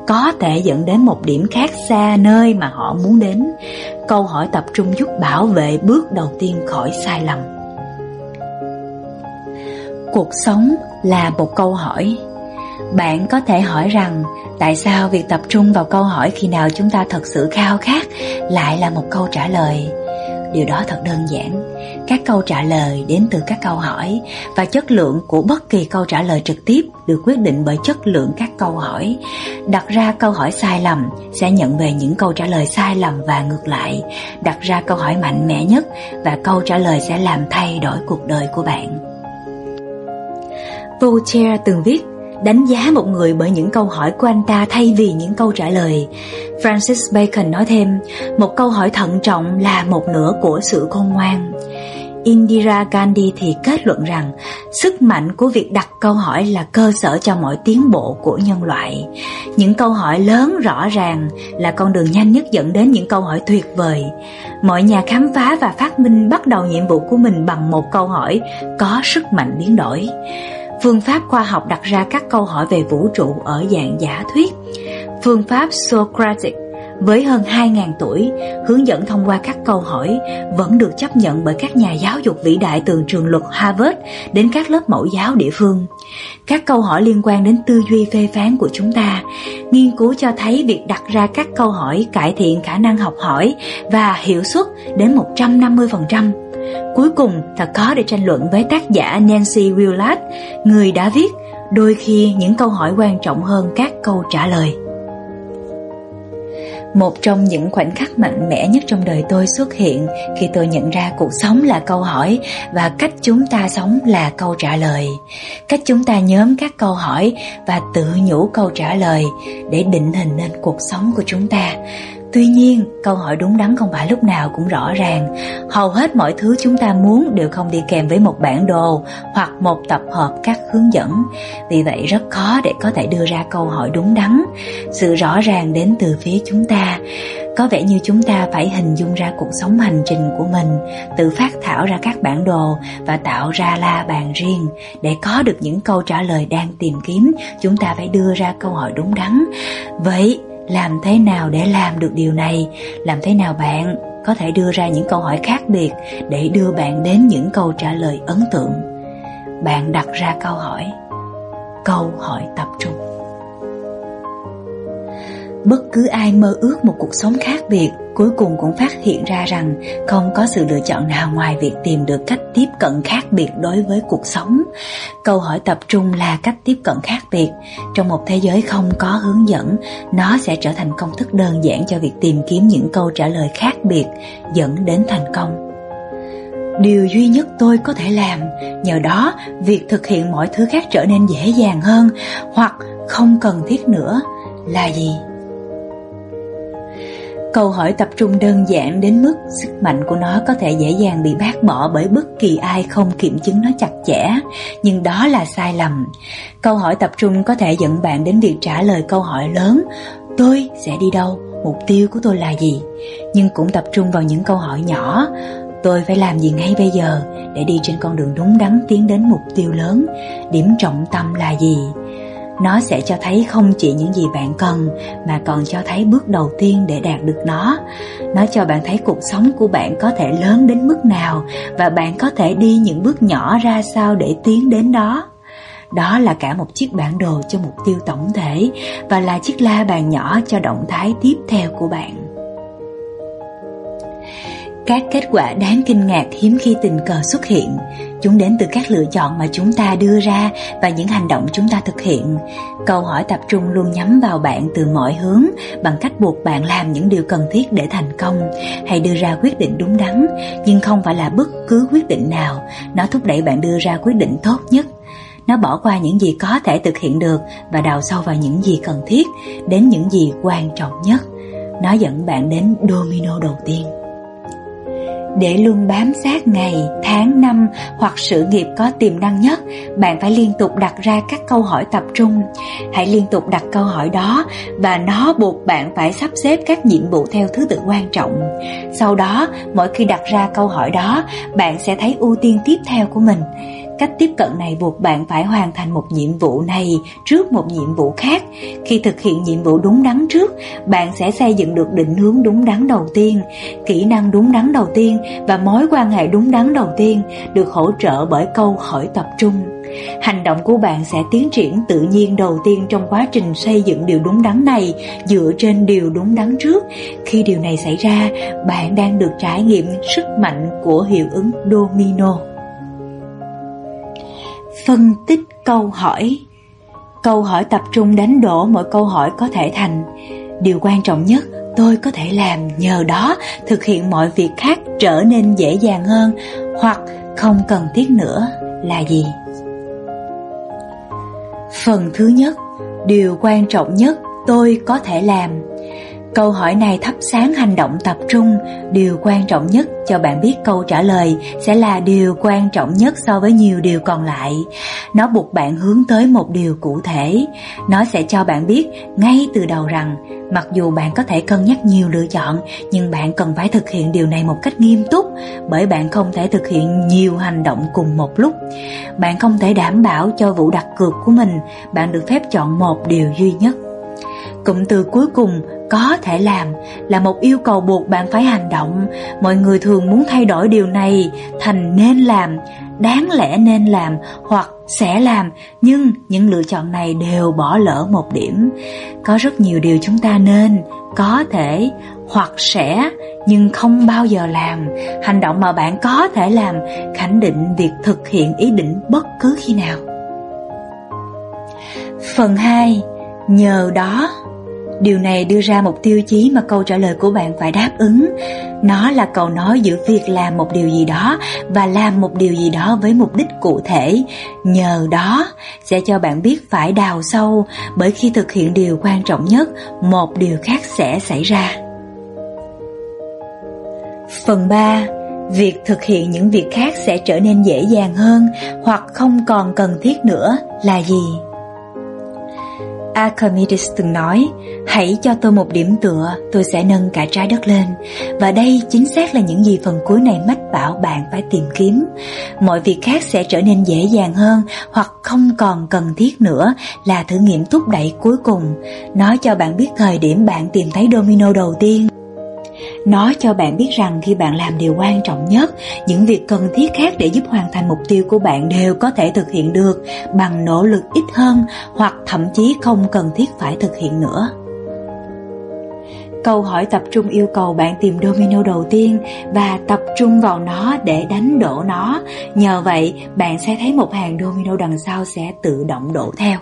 có thể dẫn đến một điểm khác xa nơi mà họ muốn đến. Câu hỏi tập trung giúp bảo vệ bước đầu tiên khỏi sai lầm. Cuộc sống là một câu hỏi. Bạn có thể hỏi rằng tại sao việc tập trung vào câu hỏi khi nào chúng ta thật sự khao khát lại là một câu trả lời. Điều đó thật đơn giản. Các câu trả lời đến từ các câu hỏi, và chất lượng của bất kỳ câu trả lời trực tiếp được quyết định bởi chất lượng các câu hỏi. Đặt ra câu hỏi sai lầm sẽ nhận về những câu trả lời sai lầm và ngược lại. Đặt ra câu hỏi mạnh mẽ nhất và câu trả lời sẽ làm thay đổi cuộc đời của bạn. Voltaire từng viết: đánh giá một người bởi những câu hỏi của anh ta thay vì những câu trả lời. Francis Bacon nói thêm: một câu hỏi thận trọng là một nửa của sự khôn ngoan. Indira Gandhi thì kết luận rằng sức mạnh của việc đặt câu hỏi là cơ sở cho mọi tiến bộ của nhân loại. Những câu hỏi lớn rõ ràng là con đường nhanh nhất dẫn đến những câu hỏi tuyệt vời. Mọi nhà khám phá và phát minh bắt đầu nhiệm vụ của mình bằng một câu hỏi có sức mạnh biến đổi. Phương pháp khoa học đặt ra các câu hỏi về vũ trụ ở dạng giả thuyết. Phương pháp Socratic với hơn 2.000 tuổi, hướng dẫn thông qua các câu hỏi, vẫn được chấp nhận bởi các nhà giáo dục vĩ đại từ trường luật Harvard đến các lớp mẫu giáo địa phương. Các câu hỏi liên quan đến tư duy phê phán của chúng ta. Nghiên cứu cho thấy việc đặt ra các câu hỏi cải thiện khả năng học hỏi và hiệu suất đến 150%. Cuối cùng, thật khó để tranh luận với tác giả Nancy Willard, người đã viết: đôi khi những câu hỏi quan trọng hơn các câu trả lời. Một trong những khoảnh khắc mạnh mẽ nhất trong đời tôi xuất hiện khi tôi nhận ra cuộc sống là câu hỏi và cách chúng ta sống là câu trả lời. Cách chúng ta nhóm các câu hỏi và tự nhủ câu trả lời để định hình nên cuộc sống của chúng ta. Tuy nhiên, câu hỏi đúng đắn không phải lúc nào cũng rõ ràng. Hầu hết mọi thứ chúng ta muốn đều không đi kèm với một bản đồ hoặc một tập hợp các hướng dẫn. Vì vậy rất khó để có thể đưa ra câu hỏi đúng đắn. Sự rõ ràng đến từ phía chúng ta. Có vẻ như chúng ta phải hình dung ra cuộc sống hành trình của mình, tự phát thảo ra các bản đồ và tạo ra la bàn riêng. Để có được những câu trả lời đang tìm kiếm, chúng ta phải đưa ra câu hỏi đúng đắn. Vậy, làm thế nào để làm được điều này? Làm thế nào bạn có thể đưa ra những câu hỏi khác biệt để đưa bạn đến những câu trả lời ấn tượng? Bạn đặt ra câu hỏi tập trung. Bất cứ ai mơ ước một cuộc sống khác biệt, cuối cùng cũng phát hiện ra rằng không có sự lựa chọn nào ngoài việc tìm được cách tiếp cận khác biệt đối với cuộc sống. Câu hỏi tập trung là cách tiếp cận khác biệt. Trong một thế giới không có hướng dẫn, nó sẽ trở thành công thức đơn giản cho việc tìm kiếm những câu trả lời khác biệt dẫn đến thành công. Điều duy nhất tôi có thể làm, nhờ đó việc thực hiện mọi thứ khác trở nên dễ dàng hơn hoặc không cần thiết nữa, là gì? Câu hỏi tập trung đơn giản đến mức sức mạnh của nó có thể dễ dàng bị bác bỏ bởi bất kỳ ai không kiểm chứng nó chặt chẽ, nhưng đó là sai lầm. Câu hỏi tập trung có thể dẫn bạn đến việc trả lời câu hỏi lớn: tôi sẽ đi đâu? Mục tiêu của tôi là gì? Nhưng cũng tập trung vào những câu hỏi nhỏ: tôi phải làm gì ngay bây giờ để đi trên con đường đúng đắn tiến đến mục tiêu lớn? Điểm trọng tâm là gì? Nó sẽ cho thấy không chỉ những gì bạn cần, mà còn cho thấy bước đầu tiên để đạt được nó. Nó cho bạn thấy cuộc sống của bạn có thể lớn đến mức nào, và bạn có thể đi những bước nhỏ ra sao để tiến đến đó. Đó là cả một chiếc bản đồ cho mục tiêu tổng thể, và là chiếc la bàn nhỏ cho động thái tiếp theo của bạn. Các kết quả đáng kinh ngạc hiếm khi tình cờ xuất hiện. Chúng đến từ các lựa chọn mà chúng ta đưa ra và những hành động chúng ta thực hiện. Câu hỏi tập trung luôn nhắm vào bạn từ mọi hướng bằng cách buộc bạn làm những điều cần thiết để thành công hay đưa ra quyết định đúng đắn, nhưng không phải là bất cứ quyết định nào. Nó thúc đẩy bạn đưa ra quyết định tốt nhất. Nó bỏ qua những gì có thể thực hiện được và đào sâu vào những gì cần thiết, đến những gì quan trọng nhất. Nó dẫn bạn đến domino đầu tiên. Để luôn bám sát ngày, tháng, năm hoặc sự nghiệp có tiềm năng nhất, bạn phải liên tục đặt ra các câu hỏi tập trung. Hãy liên tục đặt câu hỏi đó và nó buộc bạn phải sắp xếp các nhiệm vụ theo thứ tự quan trọng. Sau đó, mỗi khi đặt ra câu hỏi đó, bạn sẽ thấy ưu tiên tiếp theo của mình. Cách tiếp cận này buộc bạn phải hoàn thành một nhiệm vụ này trước một nhiệm vụ khác. Khi thực hiện nhiệm vụ đúng đắn trước, bạn sẽ xây dựng được định hướng đúng đắn đầu tiên, kỹ năng đúng đắn đầu tiên và mối quan hệ đúng đắn đầu tiên, được hỗ trợ bởi câu hỏi tập trung. Hành động của bạn sẽ tiến triển tự nhiên đầu tiên trong quá trình xây dựng điều đúng đắn này dựa trên điều đúng đắn trước. Khi điều này xảy ra, bạn đang được trải nghiệm sức mạnh của hiệu ứng domino. Phân tích câu hỏi. Câu hỏi tập trung đánh đổ mọi câu hỏi có thể thành: điều quan trọng nhất tôi có thể làm nhờ đó thực hiện mọi việc khác trở nên dễ dàng hơn, hoặc không cần thiết nữa là gì? Phần thứ nhất, điều quan trọng nhất tôi có thể làm. Câu hỏi này thắp sáng hành động tập trung. Điều quan trọng nhất cho bạn biết câu trả lời sẽ là điều quan trọng nhất so với nhiều điều còn lại. Nó buộc bạn hướng tới một điều cụ thể. Nó sẽ cho bạn biết ngay từ đầu rằng mặc dù bạn có thể cân nhắc nhiều lựa chọn, nhưng bạn cần phải thực hiện điều này một cách nghiêm túc, bởi bạn không thể thực hiện nhiều hành động cùng một lúc. Bạn không thể đảm bảo cho vụ đặt cược của mình. Bạn được phép chọn một điều duy nhất. Cụm từ cuối cùng có thể làm là một yêu cầu buộc bạn phải hành động. Mọi người thường muốn thay đổi điều này thành nên làm, đáng lẽ nên làm hoặc sẽ làm, nhưng những lựa chọn này đều bỏ lỡ một điểm. Có rất nhiều điều chúng ta nên, có thể hoặc sẽ, nhưng không bao giờ làm. Hành động mà bạn có thể làm khẳng định việc thực hiện ý định bất cứ khi nào. Phần 2. Nhờ đó. Điều này đưa ra một tiêu chí mà câu trả lời của bạn phải đáp ứng. Nó là cầu nối giữa việc làm một điều gì đó và làm một điều gì đó với mục đích cụ thể. Nhờ đó sẽ cho bạn biết phải đào sâu, bởi khi thực hiện điều quan trọng nhất, một điều khác sẽ xảy ra. Phần 3. Việc thực hiện những việc khác sẽ trở nên dễ dàng hơn hoặc không còn cần thiết nữa là gì? Archimedes từng nói, hãy cho tôi một điểm tựa, tôi sẽ nâng cả trái đất lên. Và đây chính xác là những gì phần cuối này mách bảo bạn phải tìm kiếm. Mọi việc khác sẽ trở nên dễ dàng hơn hoặc không còn cần thiết nữa là thử nghiệm thúc đẩy cuối cùng. Nó cho bạn biết thời điểm bạn tìm thấy domino đầu tiên. Nó cho bạn biết rằng khi bạn làm điều quan trọng nhất, những việc cần thiết khác để giúp hoàn thành mục tiêu của bạn đều có thể thực hiện được bằng nỗ lực ít hơn, hoặc thậm chí không cần thiết phải thực hiện nữa. Câu hỏi tập trung yêu cầu bạn tìm domino đầu tiên và tập trung vào nó để đánh đổ nó. Nhờ vậy, bạn sẽ thấy một hàng domino đằng sau sẽ tự động đổ theo.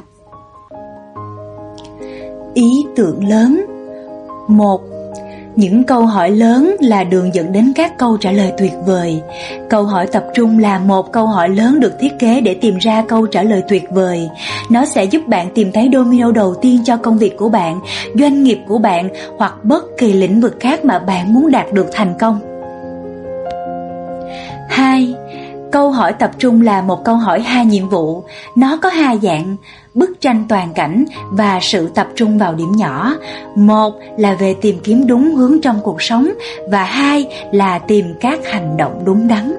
Ý tưởng lớn. 1. Những câu hỏi lớn là đường dẫn đến các câu trả lời tuyệt vời. Câu hỏi tập trung là một câu hỏi lớn được thiết kế để tìm ra câu trả lời tuyệt vời. Nó sẽ giúp bạn tìm thấy domino đầu tiên cho công việc của bạn, doanh nghiệp của bạn hoặc bất kỳ lĩnh vực khác mà bạn muốn đạt được thành công. 2. Câu hỏi tập trung là một câu hỏi 2 nhiệm vụ. Nó có 2 dạng: bức tranh toàn cảnh và sự tập trung vào điểm nhỏ. 1 là về tìm kiếm đúng hướng trong cuộc sống, và 2 là tìm các hành động đúng đắn.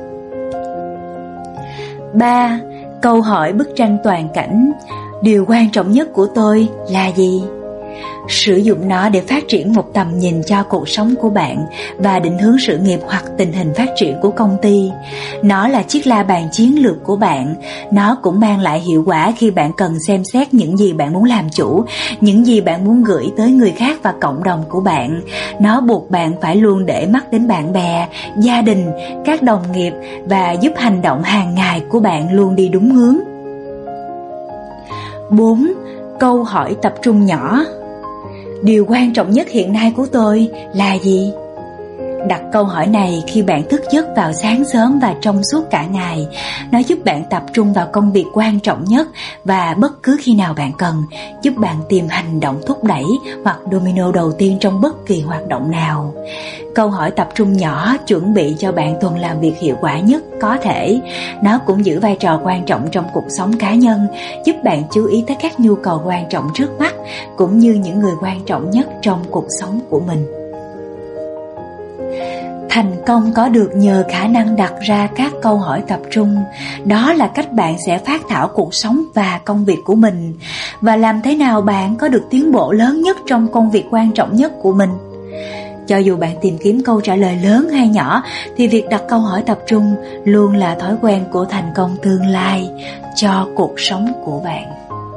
3. Câu hỏi bức tranh toàn cảnh. Điều quan trọng nhất của tôi là gì? Sử dụng nó để phát triển một tầm nhìn cho cuộc sống của bạn và định hướng sự nghiệp hoặc tình hình phát triển của công ty. Nó là chiếc la bàn chiến lược của bạn. Nó cũng mang lại hiệu quả khi bạn cần xem xét những gì bạn muốn làm chủ, những gì bạn muốn gửi tới người khác và cộng đồng của bạn. Nó buộc bạn phải luôn để mắt đến bạn bè, gia đình, các đồng nghiệp và giúp hành động hàng ngày của bạn luôn đi đúng hướng. 4. Câu hỏi tập trung nhỏ. Điều quan trọng nhất hiện nay của tôi là gì? Đặt câu hỏi này khi bạn thức giấc vào sáng sớm và trong suốt cả ngày. Nó giúp bạn tập trung vào công việc quan trọng nhất và bất cứ khi nào bạn cần, giúp bạn tìm hành động thúc đẩy hoặc domino đầu tiên trong bất kỳ hoạt động nào. Câu hỏi tập trung nhỏ chuẩn bị cho bạn tuần làm việc hiệu quả nhất có thể. Nó cũng giữ vai trò quan trọng trong cuộc sống cá nhân, giúp bạn chú ý tới các nhu cầu quan trọng trước mắt, cũng như những người quan trọng nhất trong cuộc sống của mình. Thành công có được nhờ khả năng đặt ra các câu hỏi tập trung. Đó là cách bạn sẽ phác thảo cuộc sống và công việc của mình. Và làm thế nào bạn có được tiến bộ lớn nhất trong công việc quan trọng nhất của mình? Cho dù bạn tìm kiếm câu trả lời lớn hay nhỏ, thì việc đặt câu hỏi tập trung luôn là thói quen của thành công tương lai cho cuộc sống của bạn.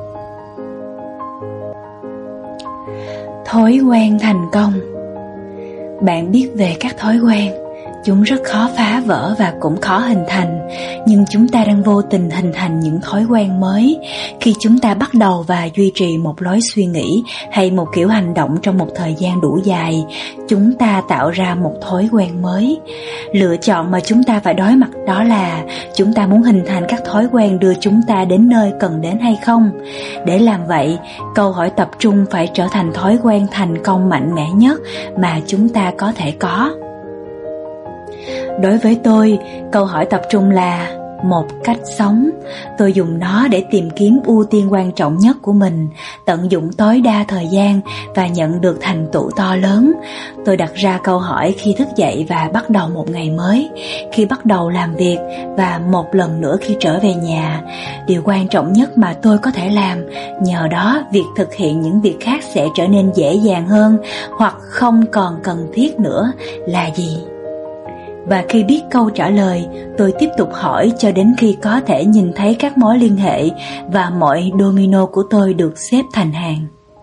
Thói quen thành công. Bạn biết về các thói quen, chúng rất khó phá vỡ và cũng khó hình thành, nhưng chúng ta đang vô tình hình thành những thói quen mới khi chúng ta bắt đầu và duy trì một lối suy nghĩ hay một kiểu hành động trong một thời gian đủ dài. Chúng ta tạo ra một thói quen mới. Lựa chọn mà chúng ta phải đối mặt đó là chúng ta muốn hình thành các thói quen đưa chúng ta đến nơi cần đến hay không. Để làm vậy, câu hỏi tập trung phải trở thành thói quen thành công mạnh mẽ nhất mà chúng ta có thể có. Đối với tôi, câu hỏi tập trung là một cách sống. Tôi dùng nó để tìm kiếm ưu tiên quan trọng nhất của mình, tận dụng tối đa thời gian và nhận được thành tựu to lớn. Tôi đặt ra câu hỏi khi thức dậy và bắt đầu một ngày mới, khi bắt đầu làm việc và một lần nữa khi trở về nhà. Điều quan trọng nhất mà tôi có thể làm, nhờ đó việc thực hiện những việc khác sẽ trở nên dễ dàng hơn hoặc không còn cần thiết nữa là gì? Và khi biết câu trả lời, tôi tiếp tục hỏi cho đến khi có thể nhìn thấy các mối liên hệ và mọi domino của tôi được xếp thành hàng.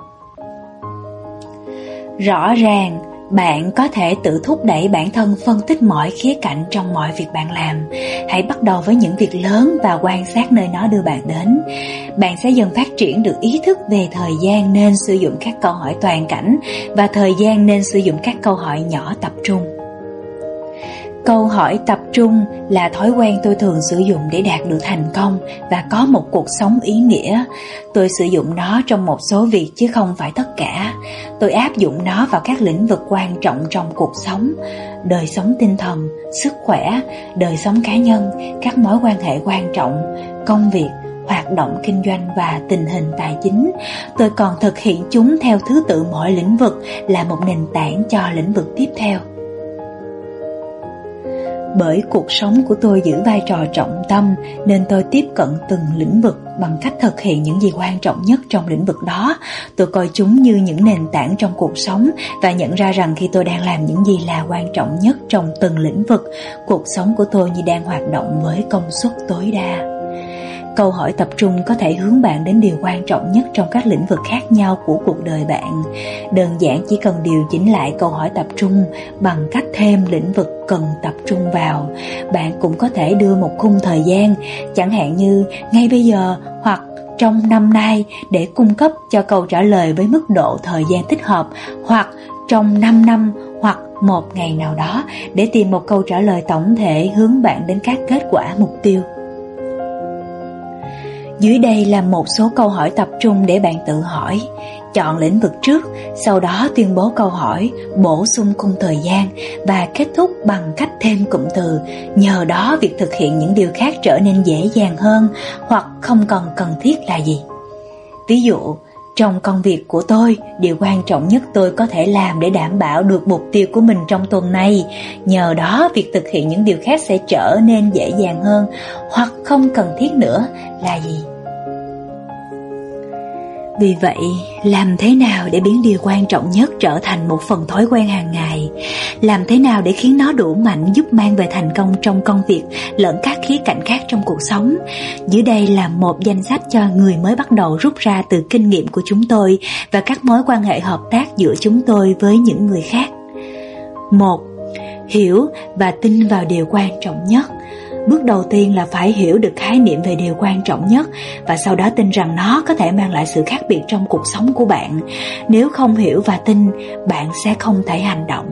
Rõ ràng, bạn có thể tự thúc đẩy bản thân phân tích mọi khía cạnh trong mọi việc bạn làm. Hãy bắt đầu với những việc lớn và quan sát nơi nó đưa bạn đến. Bạn sẽ dần phát triển được ý thức về thời gian nên sử dụng các câu hỏi toàn cảnh và thời gian nên sử dụng các câu hỏi nhỏ tập trung. Câu hỏi tập trung là thói quen tôi thường sử dụng để đạt được thành công và có một cuộc sống ý nghĩa. Tôi sử dụng nó trong một số việc chứ không phải tất cả. Tôi áp dụng nó vào các lĩnh vực quan trọng trong cuộc sống: đời sống tinh thần, sức khỏe, đời sống cá nhân, các mối quan hệ quan trọng, công việc, hoạt động kinh doanh và tình hình tài chính. Tôi còn thực hiện chúng theo thứ tự mỗi lĩnh vực là một nền tảng cho lĩnh vực tiếp theo. Bởi cuộc sống của tôi giữ vai trò trọng tâm nên tôi tiếp cận từng lĩnh vực bằng cách thực hiện những gì quan trọng nhất trong lĩnh vực đó. Tôi coi chúng như những nền tảng trong cuộc sống và nhận ra rằng khi tôi đang làm những gì là quan trọng nhất trong từng lĩnh vực, cuộc sống của tôi như đang hoạt động với công suất tối đa. Câu hỏi tập trung có thể hướng bạn đến điều quan trọng nhất trong các lĩnh vực khác nhau của cuộc đời bạn. Đơn giản chỉ cần điều chỉnh lại câu hỏi tập trung bằng cách thêm lĩnh vực cần tập trung vào. Bạn cũng có thể đưa một khung thời gian, chẳng hạn như ngay bây giờ hoặc trong năm nay, để cung cấp cho câu trả lời với mức độ thời gian thích hợp, hoặc trong 5 năm hoặc một ngày nào đó để tìm một câu trả lời tổng thể hướng bạn đến các kết quả mục tiêu. Dưới đây là một số câu hỏi tập trung để bạn tự hỏi. Chọn lĩnh vực trước, sau đó tuyên bố câu hỏi, bổ sung khung thời gian và kết thúc bằng cách thêm cụm từ. Nhờ đó việc thực hiện những điều khác trở nên dễ dàng hơn hoặc không còn cần thiết là gì? Ví dụ, trong công việc của tôi, điều quan trọng nhất tôi có thể làm để đảm bảo được mục tiêu của mình trong tuần này. Nhờ đó việc thực hiện những điều khác sẽ trở nên dễ dàng hơn hoặc không cần thiết nữa là gì? Vì vậy, làm thế nào để biến điều quan trọng nhất trở thành một phần thói quen hàng ngày? Làm thế nào để khiến nó đủ mạnh giúp mang về thành công trong công việc lẫn các khía cạnh khác trong cuộc sống? Dưới đây là một danh sách cho người mới bắt đầu rút ra từ kinh nghiệm của chúng tôi và các mối quan hệ hợp tác giữa chúng tôi với những người khác. 1. Hiểu và tin vào điều quan trọng nhất. Bước đầu tiên là phải hiểu được khái niệm về điều quan trọng nhất và sau đó tin rằng nó có thể mang lại sự khác biệt trong cuộc sống của bạn. Nếu không hiểu và tin, bạn sẽ không thể hành động.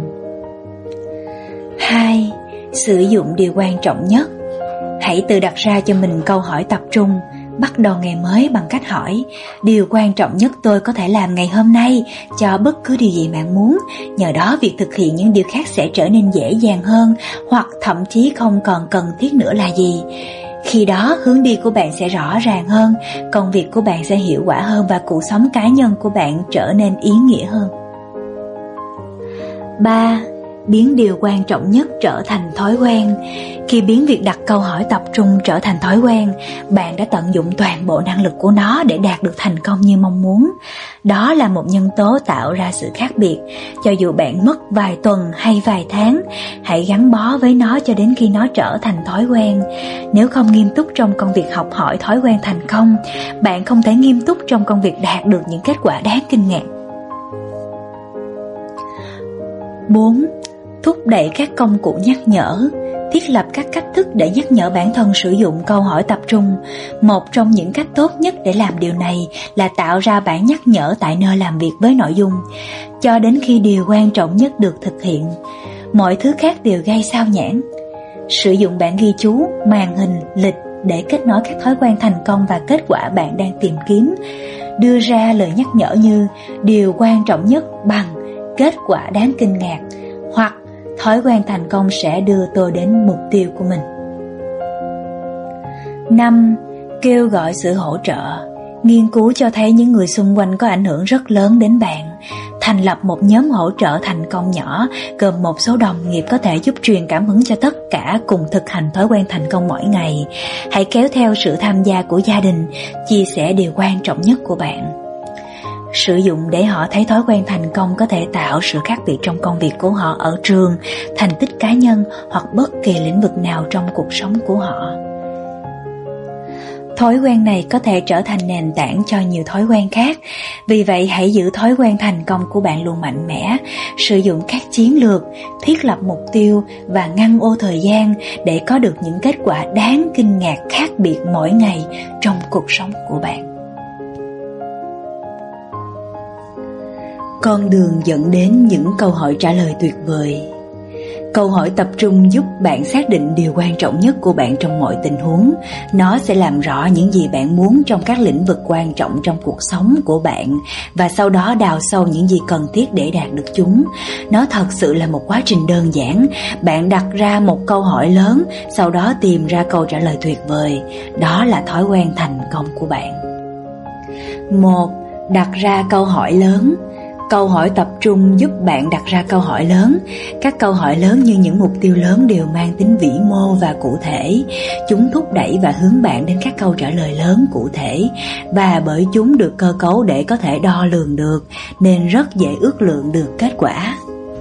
2. Sử dụng điều quan trọng nhất. Hãy tự đặt ra cho mình câu hỏi tập trung. Bắt đầu ngày mới bằng cách hỏi: điều quan trọng nhất tôi có thể làm ngày hôm nay cho bất cứ điều gì bạn muốn. Nhờ đó việc thực hiện những điều khác sẽ trở nên dễ dàng hơn hoặc thậm chí không còn cần thiết nữa là gì? Khi đó hướng đi của bạn sẽ rõ ràng hơn, công việc của bạn sẽ hiệu quả hơn và cuộc sống cá nhân của bạn trở nên ý nghĩa hơn. 3. biến điều quan trọng nhất trở thành thói quen. Khi biến việc đặt câu hỏi tập trung trở thành thói quen, bạn đã tận dụng toàn bộ năng lực của nó để đạt được thành công như mong muốn. Đó là một nhân tố tạo ra sự khác biệt. Cho dù bạn mất vài tuần hay vài tháng, hãy gắn bó với nó cho đến khi nó trở thành thói quen. Nếu không nghiêm túc trong công việc học hỏi thói quen thành công, bạn không thể nghiêm túc trong công việc đạt được những kết quả đáng kinh ngạc. 4. Thúc đẩy các công cụ nhắc nhở. Thiết lập các cách thức để nhắc nhở bản thân sử dụng câu hỏi tập trung. Một trong những cách tốt nhất để làm điều này là tạo ra bản nhắc nhở tại nơi làm việc với nội dung, cho đến khi điều quan trọng nhất được thực hiện. Mọi thứ khác đều gây sao nhãng. Sử dụng bản ghi chú, màn hình, lịch để kết nối các thói quen thành công và kết quả bạn đang tìm kiếm. Đưa ra lời nhắc nhở như điều quan trọng nhất bằng kết quả đáng kinh ngạc, hoặc thói quen thành công sẽ đưa tôi đến mục tiêu của mình. 5. Kêu gọi sự hỗ trợ. Nghiên cứu cho thấy những người xung quanh có ảnh hưởng rất lớn đến bạn. Thành lập một nhóm hỗ trợ thành công nhỏ, gồm một số đồng nghiệp có thể giúp truyền cảm hứng cho tất cả cùng thực hành thói quen thành công mỗi ngày. Hãy kéo theo sự tham gia của gia đình, chia sẻ điều quan trọng nhất của bạn. Sử dụng để họ thấy thói quen thành công có thể tạo sự khác biệt trong công việc của họ ở trường, thành tích cá nhân hoặc bất kỳ lĩnh vực nào trong cuộc sống của họ. Thói quen này có thể trở thành nền tảng cho nhiều thói quen khác. Vì vậy hãy giữ thói quen thành công của bạn luôn mạnh mẽ. Sử dụng các chiến lược, thiết lập mục tiêu và ngăn ô thời gian để có được những kết quả đáng kinh ngạc khác biệt mỗi ngày trong cuộc sống của bạn. Con đường dẫn đến những câu hỏi trả lời tuyệt vời. Câu hỏi tập trung giúp bạn xác định điều quan trọng nhất của bạn trong mọi tình huống. Nó sẽ làm rõ những gì bạn muốn trong các lĩnh vực quan trọng trong cuộc sống của bạn, và sau đó đào sâu những gì cần thiết để đạt được chúng. Nó thật sự là một quá trình đơn giản. Bạn đặt ra một câu hỏi lớn, sau đó tìm ra câu trả lời tuyệt vời. Đó là thói quen thành công của bạn. 1. Đặt ra câu hỏi lớn. Câu hỏi tập trung giúp bạn đặt ra câu hỏi lớn. Các câu hỏi lớn như những mục tiêu lớn đều mang tính vĩ mô và cụ thể. Chúng thúc đẩy và hướng bạn đến các câu trả lời lớn cụ thể, và bởi chúng được cơ cấu để có thể đo lường được, nên rất dễ ước lượng được kết quả.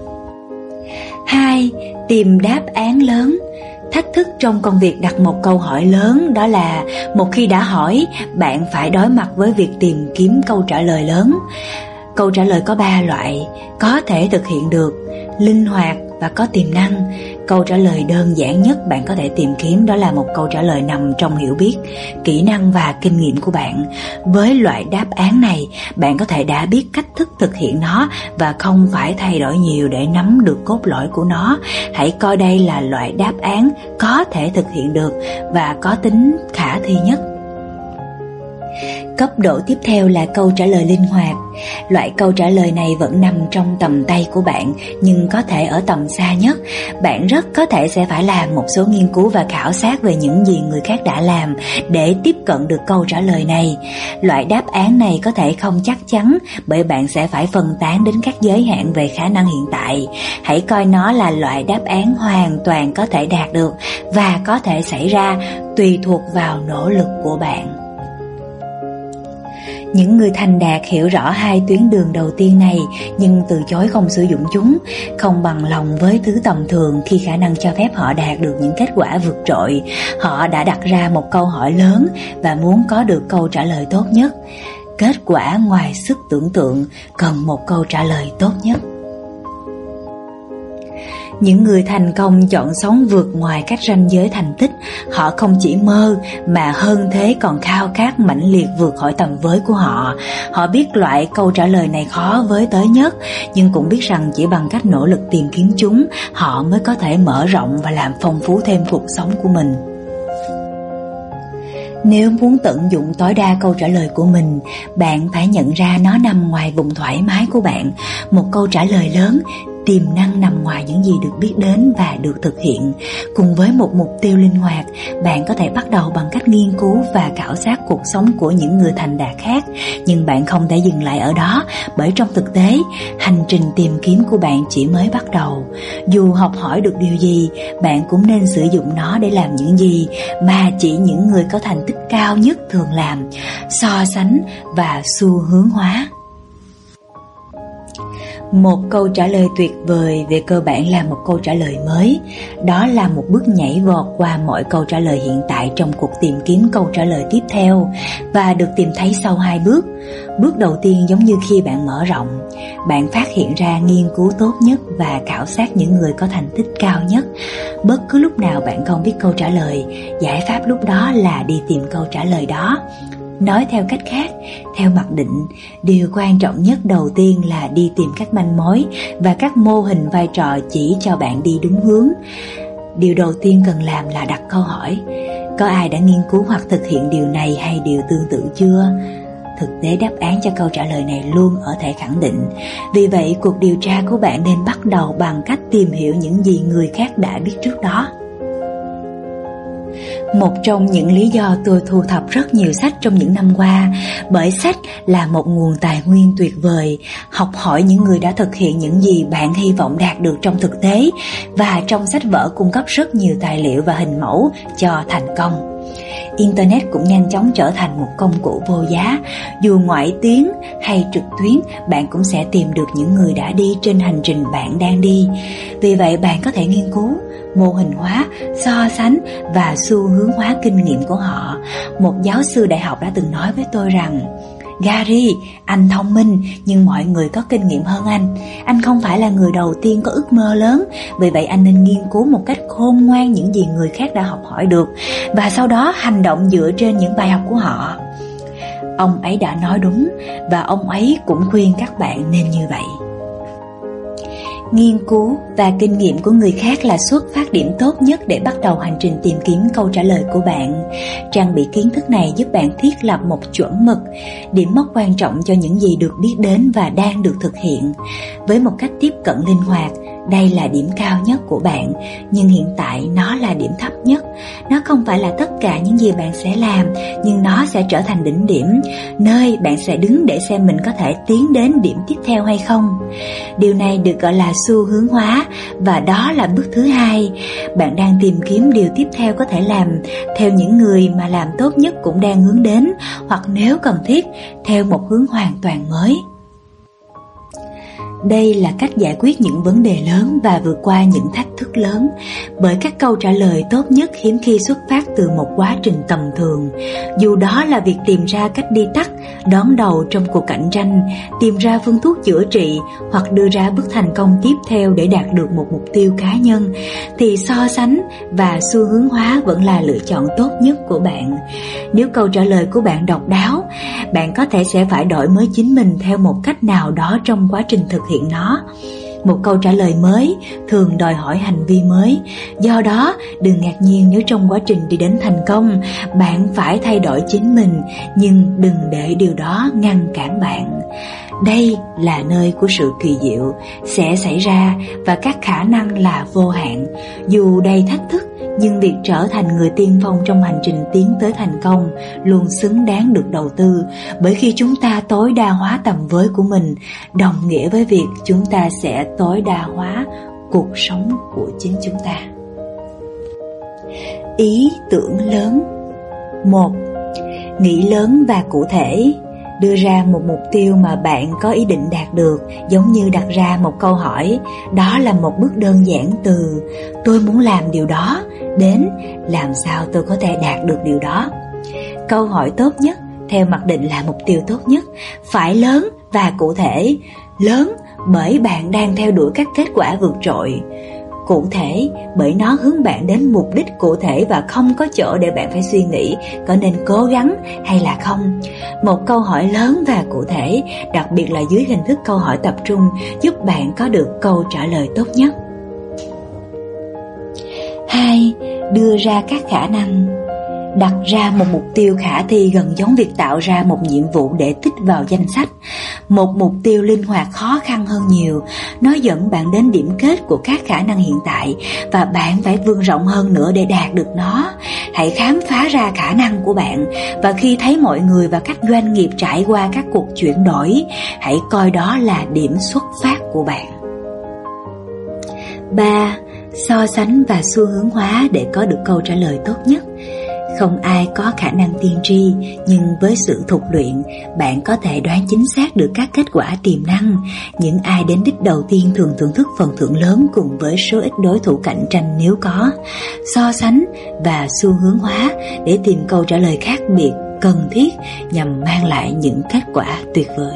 2. Tìm đáp án lớn. Thách thức trong công việc đặt một câu hỏi lớn đó là một khi đã hỏi, bạn phải đối mặt với việc tìm kiếm câu trả lời lớn. Câu trả lời có 3 loại: có thể thực hiện được, linh hoạt và có tiềm năng. Câu trả lời đơn giản nhất bạn có thể tìm kiếm đó là một câu trả lời nằm trong hiểu biết, kỹ năng và kinh nghiệm của bạn. Với loại đáp án này, bạn có thể đã biết cách thức thực hiện nó và không phải thay đổi nhiều để nắm được cốt lõi của nó. Hãy coi đây là loại đáp án có thể thực hiện được và có tính khả thi nhất. Cấp độ tiếp theo là câu trả lời linh hoạt. Loại câu trả lời này vẫn nằm trong tầm tay của bạn, nhưng có thể ở tầm xa nhất. Bạn rất có thể sẽ phải làm một số nghiên cứu và khảo sát về những gì người khác đã làm để tiếp cận được câu trả lời này. Loại đáp án này có thể không chắc chắn, bởi bạn sẽ phải phân tán đến các giới hạn về khả năng hiện tại. Hãy coi nó là loại đáp án hoàn toàn có thể đạt được và có thể xảy ra, tùy thuộc vào nỗ lực của bạn. Những người thành đạt hiểu rõ hai tuyến đường đầu tiên này, nhưng từ chối không sử dụng chúng, không bằng lòng với thứ tầm thường khi khả năng cho phép họ đạt được những kết quả vượt trội. Họ đã đặt ra một câu hỏi lớn và muốn có được câu trả lời tốt nhất. Kết quả ngoài sức tưởng tượng cần một câu trả lời tốt nhất. Những người thành công chọn sống vượt ngoài các ranh giới thành tích. Họ không chỉ mơ mà hơn thế còn khao khát mãnh liệt vượt khỏi tầm với của họ. Họ biết loại câu trả lời này khó với tới nhất, nhưng cũng biết rằng chỉ bằng cách nỗ lực tìm kiếm chúng, họ mới có thể mở rộng và làm phong phú thêm cuộc sống của mình. Nếu muốn tận dụng tối đa câu trả lời của mình, bạn phải nhận ra nó nằm ngoài vùng thoải mái của bạn. Một câu trả lời lớn, Tiềm năng nằm ngoài những gì được biết đến và được thực hiện. Cùng với một mục tiêu linh hoạt, bạn có thể bắt đầu bằng cách nghiên cứu và khảo sát cuộc sống của những người thành đạt khác. Nhưng bạn không thể dừng lại ở đó, bởi trong thực tế, hành trình tìm kiếm của bạn chỉ mới bắt đầu. Dù học hỏi được điều gì, bạn cũng nên sử dụng nó để làm những gì mà chỉ những người có thành tích cao nhất thường làm: so sánh và xu hướng hóa. Một câu trả lời tuyệt vời về cơ bản là một câu trả lời mới. Đó là một bước nhảy vọt qua mọi câu trả lời hiện tại trong cuộc tìm kiếm câu trả lời tiếp theo, và được tìm thấy sau 2 bước. Bước đầu tiên giống như khi bạn mở rộng, bạn phát hiện ra nghiên cứu tốt nhất và khảo sát những người có thành tích cao nhất. Bất cứ lúc nào bạn không biết câu trả lời, giải pháp lúc đó là đi tìm câu trả lời đó. Nói theo cách khác, theo mặc định, điều quan trọng nhất đầu tiên là đi tìm các manh mối và các mô hình vai trò chỉ cho bạn đi đúng hướng. Điều đầu tiên cần làm là đặt câu hỏi: có ai đã nghiên cứu hoặc thực hiện điều này hay điều tương tự chưa? Thực tế đáp án cho câu trả lời này luôn ở thể khẳng định. Vì vậy, cuộc điều tra của bạn nên bắt đầu bằng cách tìm hiểu những gì người khác đã biết trước đó. Một trong những lý do tôi thu thập rất nhiều sách trong những năm qua, bởi sách là một nguồn tài nguyên tuyệt vời. Học hỏi những người đã thực hiện những gì bạn hy vọng đạt được trong thực tế, và trong sách vở cung cấp rất nhiều tài liệu và hình mẫu cho thành công. Internet cũng nhanh chóng trở thành một công cụ vô giá. Dù ngoại tuyến hay trực tuyến, bạn cũng sẽ tìm được những người đã đi trên hành trình bạn đang đi. Vì vậy, bạn có thể nghiên cứu, mô hình hóa, so sánh và xu hướng hóa kinh nghiệm của họ. Một giáo sư đại học đã từng nói với tôi rằng: Gary, anh thông minh nhưng mọi người có kinh nghiệm hơn anh. Anh không phải là người đầu tiên có ước mơ lớn, vì vậy anh nên nghiên cứu một cách khôn ngoan những gì người khác đã học hỏi được, và sau đó hành động dựa trên những bài học của họ. Ông ấy đã nói đúng, và ông ấy cũng khuyên các bạn nên như vậy. Nghiên cứu và kinh nghiệm của người khác là xuất phát điểm tốt nhất để bắt đầu hành trình tìm kiếm câu trả lời của bạn. Trang bị kiến thức này giúp bạn thiết lập một chuẩn mực, điểm mốc quan trọng cho những gì được biết đến và đang được thực hiện. Với một cách tiếp cận linh hoạt, đây là điểm cao nhất của bạn, nhưng hiện tại nó là điểm thấp nhất. Nó không phải là tất cả những gì bạn sẽ làm, nhưng nó sẽ trở thành đỉnh điểm, nơi bạn sẽ đứng để xem mình có thể tiến đến điểm tiếp theo hay không. Điều này được gọi là xu hướng hóa, và đó là bước thứ 2. Bạn đang tìm kiếm điều tiếp theo có thể làm theo những người mà làm tốt nhất cũng đang hướng đến, hoặc nếu cần thiết, theo một hướng hoàn toàn mới. Đây là cách giải quyết những vấn đề lớn và vượt qua những thách thức lớn, bởi các câu trả lời tốt nhất hiếm khi xuất phát từ một quá trình tầm thường. Dù đó là việc tìm ra cách đi tắt, đón đầu trong cuộc cạnh tranh, tìm ra phương thuốc chữa trị, hoặc đưa ra bước thành công tiếp theo để đạt được một mục tiêu cá nhân, thì so sánh và xu hướng hóa vẫn là lựa chọn tốt nhất của bạn. Nếu câu trả lời của bạn độc đáo, bạn có thể sẽ phải đổi mới chính mình theo một cách nào đó trong quá trình thực hiện nó. Một câu trả lời mới thường đòi hỏi hành vi mới. Do đó, đừng ngạc nhiên nếu trong quá trình đi đến thành công, bạn phải thay đổi chính mình, nhưng đừng để điều đó ngăn cản bạn. Đây là nơi của sự kỳ diệu sẽ xảy ra, và các khả năng là vô hạn. Dù đầy thách thức, nhưng việc trở thành người tiên phong trong hành trình tiến tới thành công luôn xứng đáng được đầu tư, bởi khi chúng ta tối đa hóa tầm với của mình, đồng nghĩa với việc chúng ta sẽ tối đa hóa cuộc sống của chính chúng ta. Ý tưởng lớn. 1. Nghĩ lớn và cụ thể. Đưa ra một mục tiêu mà bạn có ý định đạt được, giống như đặt ra một câu hỏi. Đó là một bước đơn giản từ "tôi muốn làm điều đó" đến "làm sao tôi có thể đạt được điều đó". Câu hỏi tốt nhất, theo mặc định là mục tiêu tốt nhất, phải lớn và cụ thể. Lớn bởi bạn đang theo đuổi các kết quả vượt trội. Cụ thể bởi nó hướng bạn đến mục đích cụ thể và không có chỗ để bạn phải suy nghĩ có nên cố gắng hay là không. Một câu hỏi lớn và cụ thể, đặc biệt là dưới hình thức câu hỏi tập trung, giúp bạn có được câu trả lời tốt nhất. 2. Đưa ra các khả năng. đặt ra một mục tiêu khả thi gần giống việc tạo ra một nhiệm vụ để tích vào danh sách. Một mục tiêu linh hoạt khó khăn hơn nhiều. Nó dẫn bạn đến điểm kết của các khả năng hiện tại và bạn phải vươn rộng hơn nữa để đạt được nó. Hãy khám phá ra khả năng của bạn, và khi thấy mọi người và các doanh nghiệp trải qua các cuộc chuyển đổi, hãy coi đó là điểm xuất phát của bạn. 3. So sánh và xu hướng hóa để có được câu trả lời tốt nhất. Không ai có khả năng tiên tri, nhưng với sự thục luyện, bạn có thể đoán chính xác được các kết quả tiềm năng. Những ai đến đích đầu tiên thường thưởng thức phần thưởng lớn cùng với số ít đối thủ cạnh tranh nếu có. So sánh và xu hướng hóa để tìm câu trả lời khác biệt, cần thiết nhằm mang lại những kết quả tuyệt vời.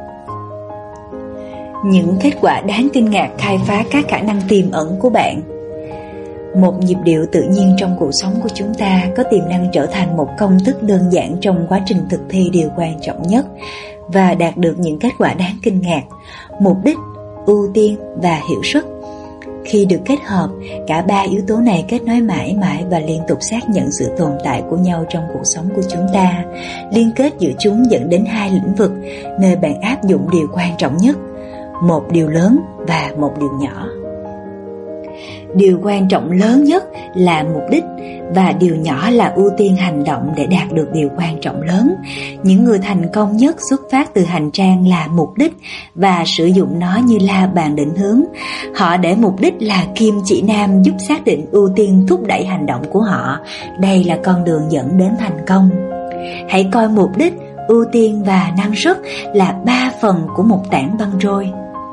Những kết quả đáng kinh ngạc khai phá các khả năng tiềm ẩn của bạn. Một nhịp điệu tự nhiên trong cuộc sống của chúng ta có tiềm năng trở thành một công thức đơn giản trong quá trình thực thi điều quan trọng nhất và đạt được những kết quả đáng kinh ngạc: mục đích, ưu tiên và hiệu suất. Khi được kết hợp, cả ba yếu tố này kết nối mãi mãi và liên tục xác nhận sự tồn tại của nhau trong cuộc sống của chúng ta. Liên kết giữa chúng dẫn đến hai lĩnh vực nơi bạn áp dụng điều quan trọng nhất: một điều lớn và một điều nhỏ. Điều quan trọng lớn nhất là mục đích và điều nhỏ là ưu tiên hành động để đạt được điều quan trọng lớn. Những người thành công nhất xuất phát từ hành trang là mục đích và sử dụng nó như la bàn định hướng. Họ để mục đích là kim chỉ nam giúp xác định ưu tiên thúc đẩy hành động của họ. Đây là con đường dẫn đến thành công. Hãy coi mục đích, ưu tiên và năng suất là 3 phần của một tảng băng trôi.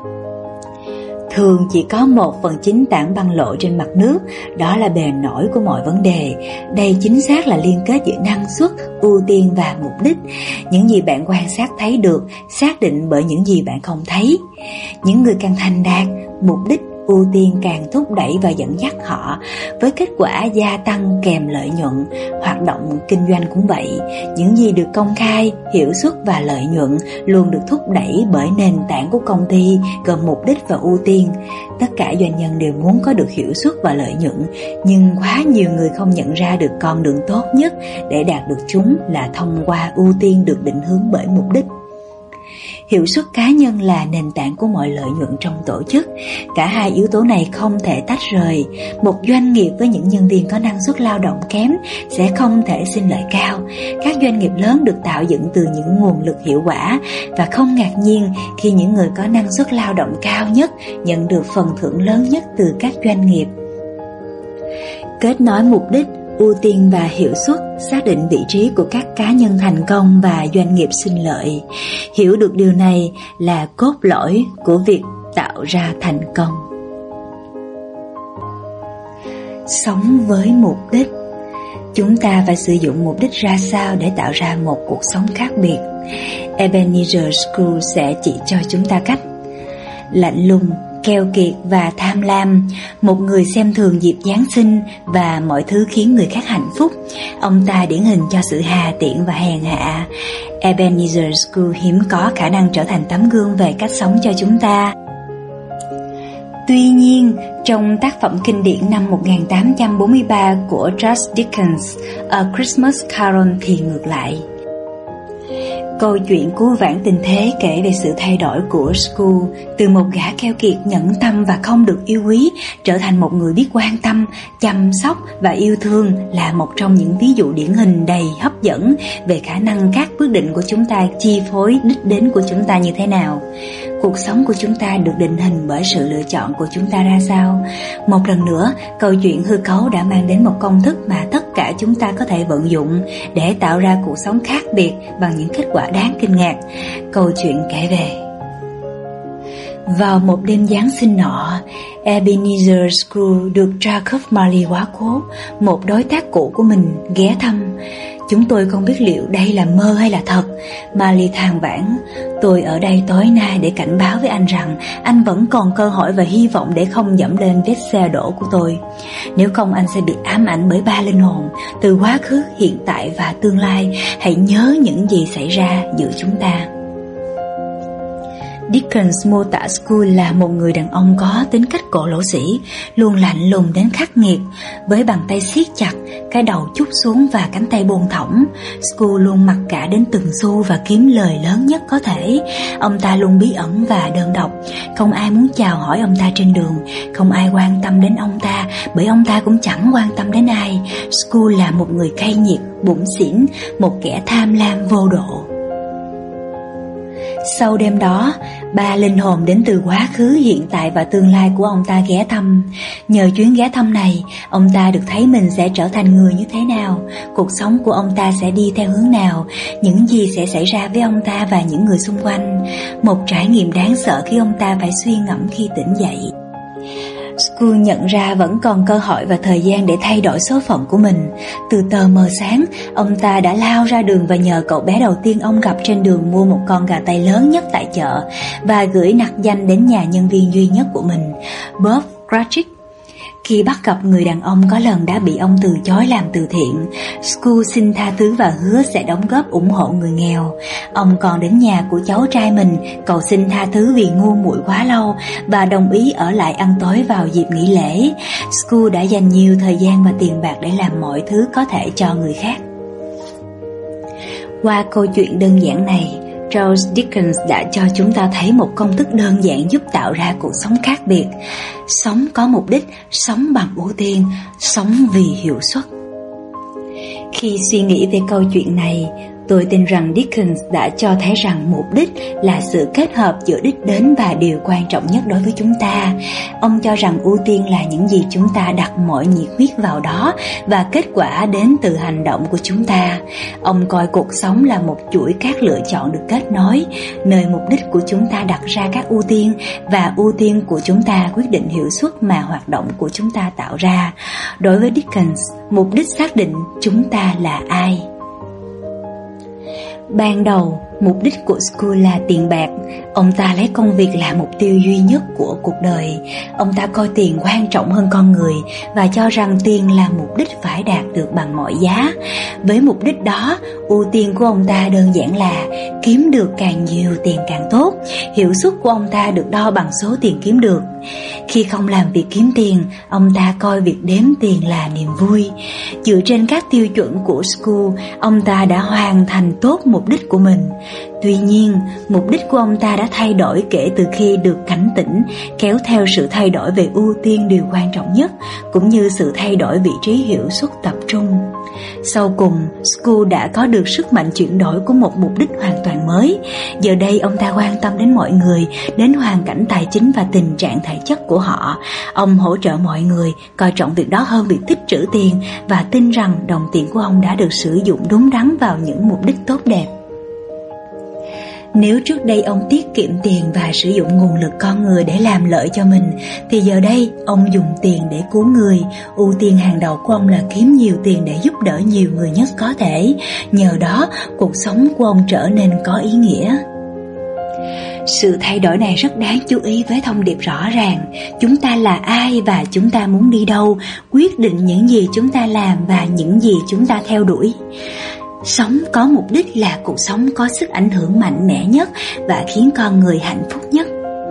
Thường chỉ có 1/9 tảng băng lộ trên mặt nước, đó là bề nổi của mọi vấn đề. Đây chính xác là liên kết giữa năng suất, ưu tiên và mục đích. Những gì bạn quan sát thấy được, xác định bởi những gì bạn không thấy. Những người càng thành đạt, mục đích, ưu tiên càng thúc đẩy và dẫn dắt họ, với kết quả gia tăng kèm lợi nhuận. Hoạt động kinh doanh cũng vậy. Những gì được công khai, hiệu suất và lợi nhuận luôn được thúc đẩy bởi nền tảng của công ty gồm mục đích và ưu tiên. Tất cả doanh nhân đều muốn có được hiệu suất và lợi nhuận, nhưng quá nhiều người không nhận ra được con đường tốt nhất để đạt được chúng là thông qua ưu tiên được định hướng bởi mục đích. Hiệu suất cá nhân là nền tảng của mọi lợi nhuận trong tổ chức. Cả hai yếu tố này không thể tách rời. Một doanh nghiệp với những nhân viên có năng suất lao động kém sẽ không thể sinh lợi cao. Các doanh nghiệp lớn được tạo dựng từ những nguồn lực hiệu quả, và không ngạc nhiên khi những người có năng suất lao động cao nhất nhận được phần thưởng lớn nhất từ các doanh nghiệp. Kết nối mục đích, ưu tiên và hiệu suất, xác định vị trí của các cá nhân thành công và doanh nghiệp sinh lợi. Hiểu được điều này là cốt lõi của việc tạo ra thành công. Sống với mục đích. Chúng ta phải sử dụng mục đích ra sao để tạo ra một cuộc sống khác biệt. Ebenezer Scrooge sẽ chỉ cho chúng ta cách. Lạnh lùng, keo kiệt và tham lam, một người xem thường dịp Giáng sinh và mọi thứ khiến người khác hạnh phúc. Ông ta điển hình cho sự hà tiện và hèn hạ. Ebenezer Scrooge hiếm có khả năng trở thành tấm gương về cách sống cho chúng ta. Tuy nhiên, trong tác phẩm kinh điển năm 1843 của Charles Dickens, A Christmas Carol thì ngược lại. Câu chuyện cứu vãn tình thế kể về sự thay đổi của Scrooge từ một gã keo kiệt, nhẫn tâm và không được yêu quý trở thành một người biết quan tâm, chăm sóc và yêu thương, là một trong những ví dụ điển hình đầy hấp dẫn về khả năng các quyết định của chúng ta chi phối đích đến của chúng ta như thế nào. Cuộc sống của chúng ta được định hình bởi sự lựa chọn của chúng ta ra sao. Một lần nữa, câu chuyện hư cấu đã mang đến một công thức mà tất cả chúng ta có thể vận dụng để tạo ra cuộc sống khác biệt bằng những kết quả đáng kinh ngạc. Câu chuyện kể về: vào một đêm Giáng sinh nọ, Ebenezer Scrooge được Jacob Marley quá cố, một đối tác cũ của mình, ghé thăm. Chúng tôi không biết liệu đây là mơ hay là thật. Marley than vãn: tôi ở đây tối nay để cảnh báo với anh rằng anh vẫn còn cơ hội và hy vọng để không dẫm lên vết xe đổ của tôi. Nếu không, anh sẽ bị ám ảnh bởi 3 linh hồn từ quá khứ, hiện tại và tương lai. Hãy nhớ những gì xảy ra giữa chúng ta. Dickens mô tả School là một người đàn ông có tính cách cổ lỗ sĩ, luôn lạnh lùng đến khắc nghiệt, với bàn tay siết chặt, cái đầu chút xuống và cánh tay buông thõng. School luôn mặc cả đến từng xu và kiếm lời lớn nhất có thể. Ông ta luôn bí ẩn và đơn độc, không ai muốn chào hỏi ông ta trên đường, không ai quan tâm đến ông ta, bởi ông ta cũng chẳng quan tâm đến ai. School là một người cay nghiệt, bủn xỉn, một kẻ tham lam vô độ. Sau đêm đó, 3 linh hồn đến từ quá khứ, hiện tại và tương lai của ông ta ghé thăm. Nhờ chuyến ghé thăm này, ông ta được thấy mình sẽ trở thành người như thế nào, cuộc sống của ông ta sẽ đi theo hướng nào, những gì sẽ xảy ra với ông ta và những người xung quanh. Một trải nghiệm đáng sợ khi ông ta phải suy ngẫm khi tỉnh dậy. School nhận ra vẫn còn cơ hội và thời gian để thay đổi số phận của mình. Từ tờ mờ sáng, ông ta đã lao ra đường và nhờ cậu bé đầu tiên ông gặp trên đường mua một con gà tây lớn nhất tại chợ và gửi nặc danh đến nhà nhân viên duy nhất của mình, Bob Cratchit. Khi bắt gặp người đàn ông có lần đã bị ông từ chối làm từ thiện, School xin tha thứ và hứa sẽ đóng góp ủng hộ người nghèo. Ông còn đến nhà của cháu trai mình cầu xin tha thứ vì ngu muội quá lâu và đồng ý ở lại ăn tối vào dịp nghỉ lễ. School đã dành nhiều thời gian và tiền bạc để làm mọi thứ có thể cho người khác. Qua câu chuyện đơn giản này, Charles Dickens đã cho chúng ta thấy một công thức đơn giản giúp tạo ra cuộc sống khác biệt. Sống có mục đích, sống bằng ưu tiên, sống vì hiệu suất. Khi suy nghĩ về câu chuyện này, tôi tin rằng Dickens đã cho thấy rằng mục đích là sự kết hợp giữa đích đến và điều quan trọng nhất đối với chúng ta. Ông cho rằng ưu tiên là những gì chúng ta đặt mọi nhiệt huyết vào đó và kết quả đến từ hành động của chúng ta. Ông coi cuộc sống là một chuỗi các lựa chọn được kết nối, nơi mục đích của chúng ta đặt ra các ưu tiên và ưu tiên của chúng ta quyết định hiệu suất mà hoạt động của chúng ta tạo ra. Đối với Dickens, mục đích xác định chúng ta là ai. Ban đầu, mục đích của School là tiền bạc. Ông ta lấy công việc là mục tiêu duy nhất của cuộc đời. Ông ta coi tiền quan trọng hơn con người và cho rằng tiền là mục đích phải đạt được bằng mọi giá. Với mục đích đó, ưu tiên của ông ta đơn giản là kiếm được càng nhiều tiền càng tốt. Hiệu suất của ông ta được đo bằng số tiền kiếm được. Khi không làm việc kiếm tiền, ông ta coi việc đếm tiền là niềm vui. Dựa trên các tiêu chuẩn của School, ông ta đã hoàn thành tốt mục đích của mình. Tuy nhiên, mục đích của ông ta đã thay đổi kể từ khi được cảnh tỉnh, kéo theo sự thay đổi về ưu tiên điều quan trọng nhất, cũng như sự thay đổi vị trí hiệu suất tập trung. Sau cùng, School đã có được sức mạnh chuyển đổi của một mục đích hoàn toàn mới. Giờ đây ông ta quan tâm đến mọi người, đến hoàn cảnh tài chính và tình trạng thể chất của họ. Ông hỗ trợ mọi người, coi trọng việc đó hơn việc tích trữ tiền và tin rằng đồng tiền của ông đã được sử dụng đúng đắn vào những mục đích tốt đẹp. Nếu trước đây ông tiết kiệm tiền và sử dụng nguồn lực con người để làm lợi cho mình, thì giờ đây ông dùng tiền để cứu người. Ưu tiên hàng đầu của ông là kiếm nhiều tiền để giúp đỡ nhiều người nhất có thể. Nhờ đó, cuộc sống của ông trở nên có ý nghĩa. Sự thay đổi này rất đáng chú ý với thông điệp rõ ràng. Chúng ta là ai và chúng ta muốn đi đâu, quyết định những gì chúng ta làm và những gì chúng ta theo đuổi. Sống có mục đích là cuộc sống có sức ảnh hưởng mạnh mẽ nhất và khiến con người hạnh phúc nhất.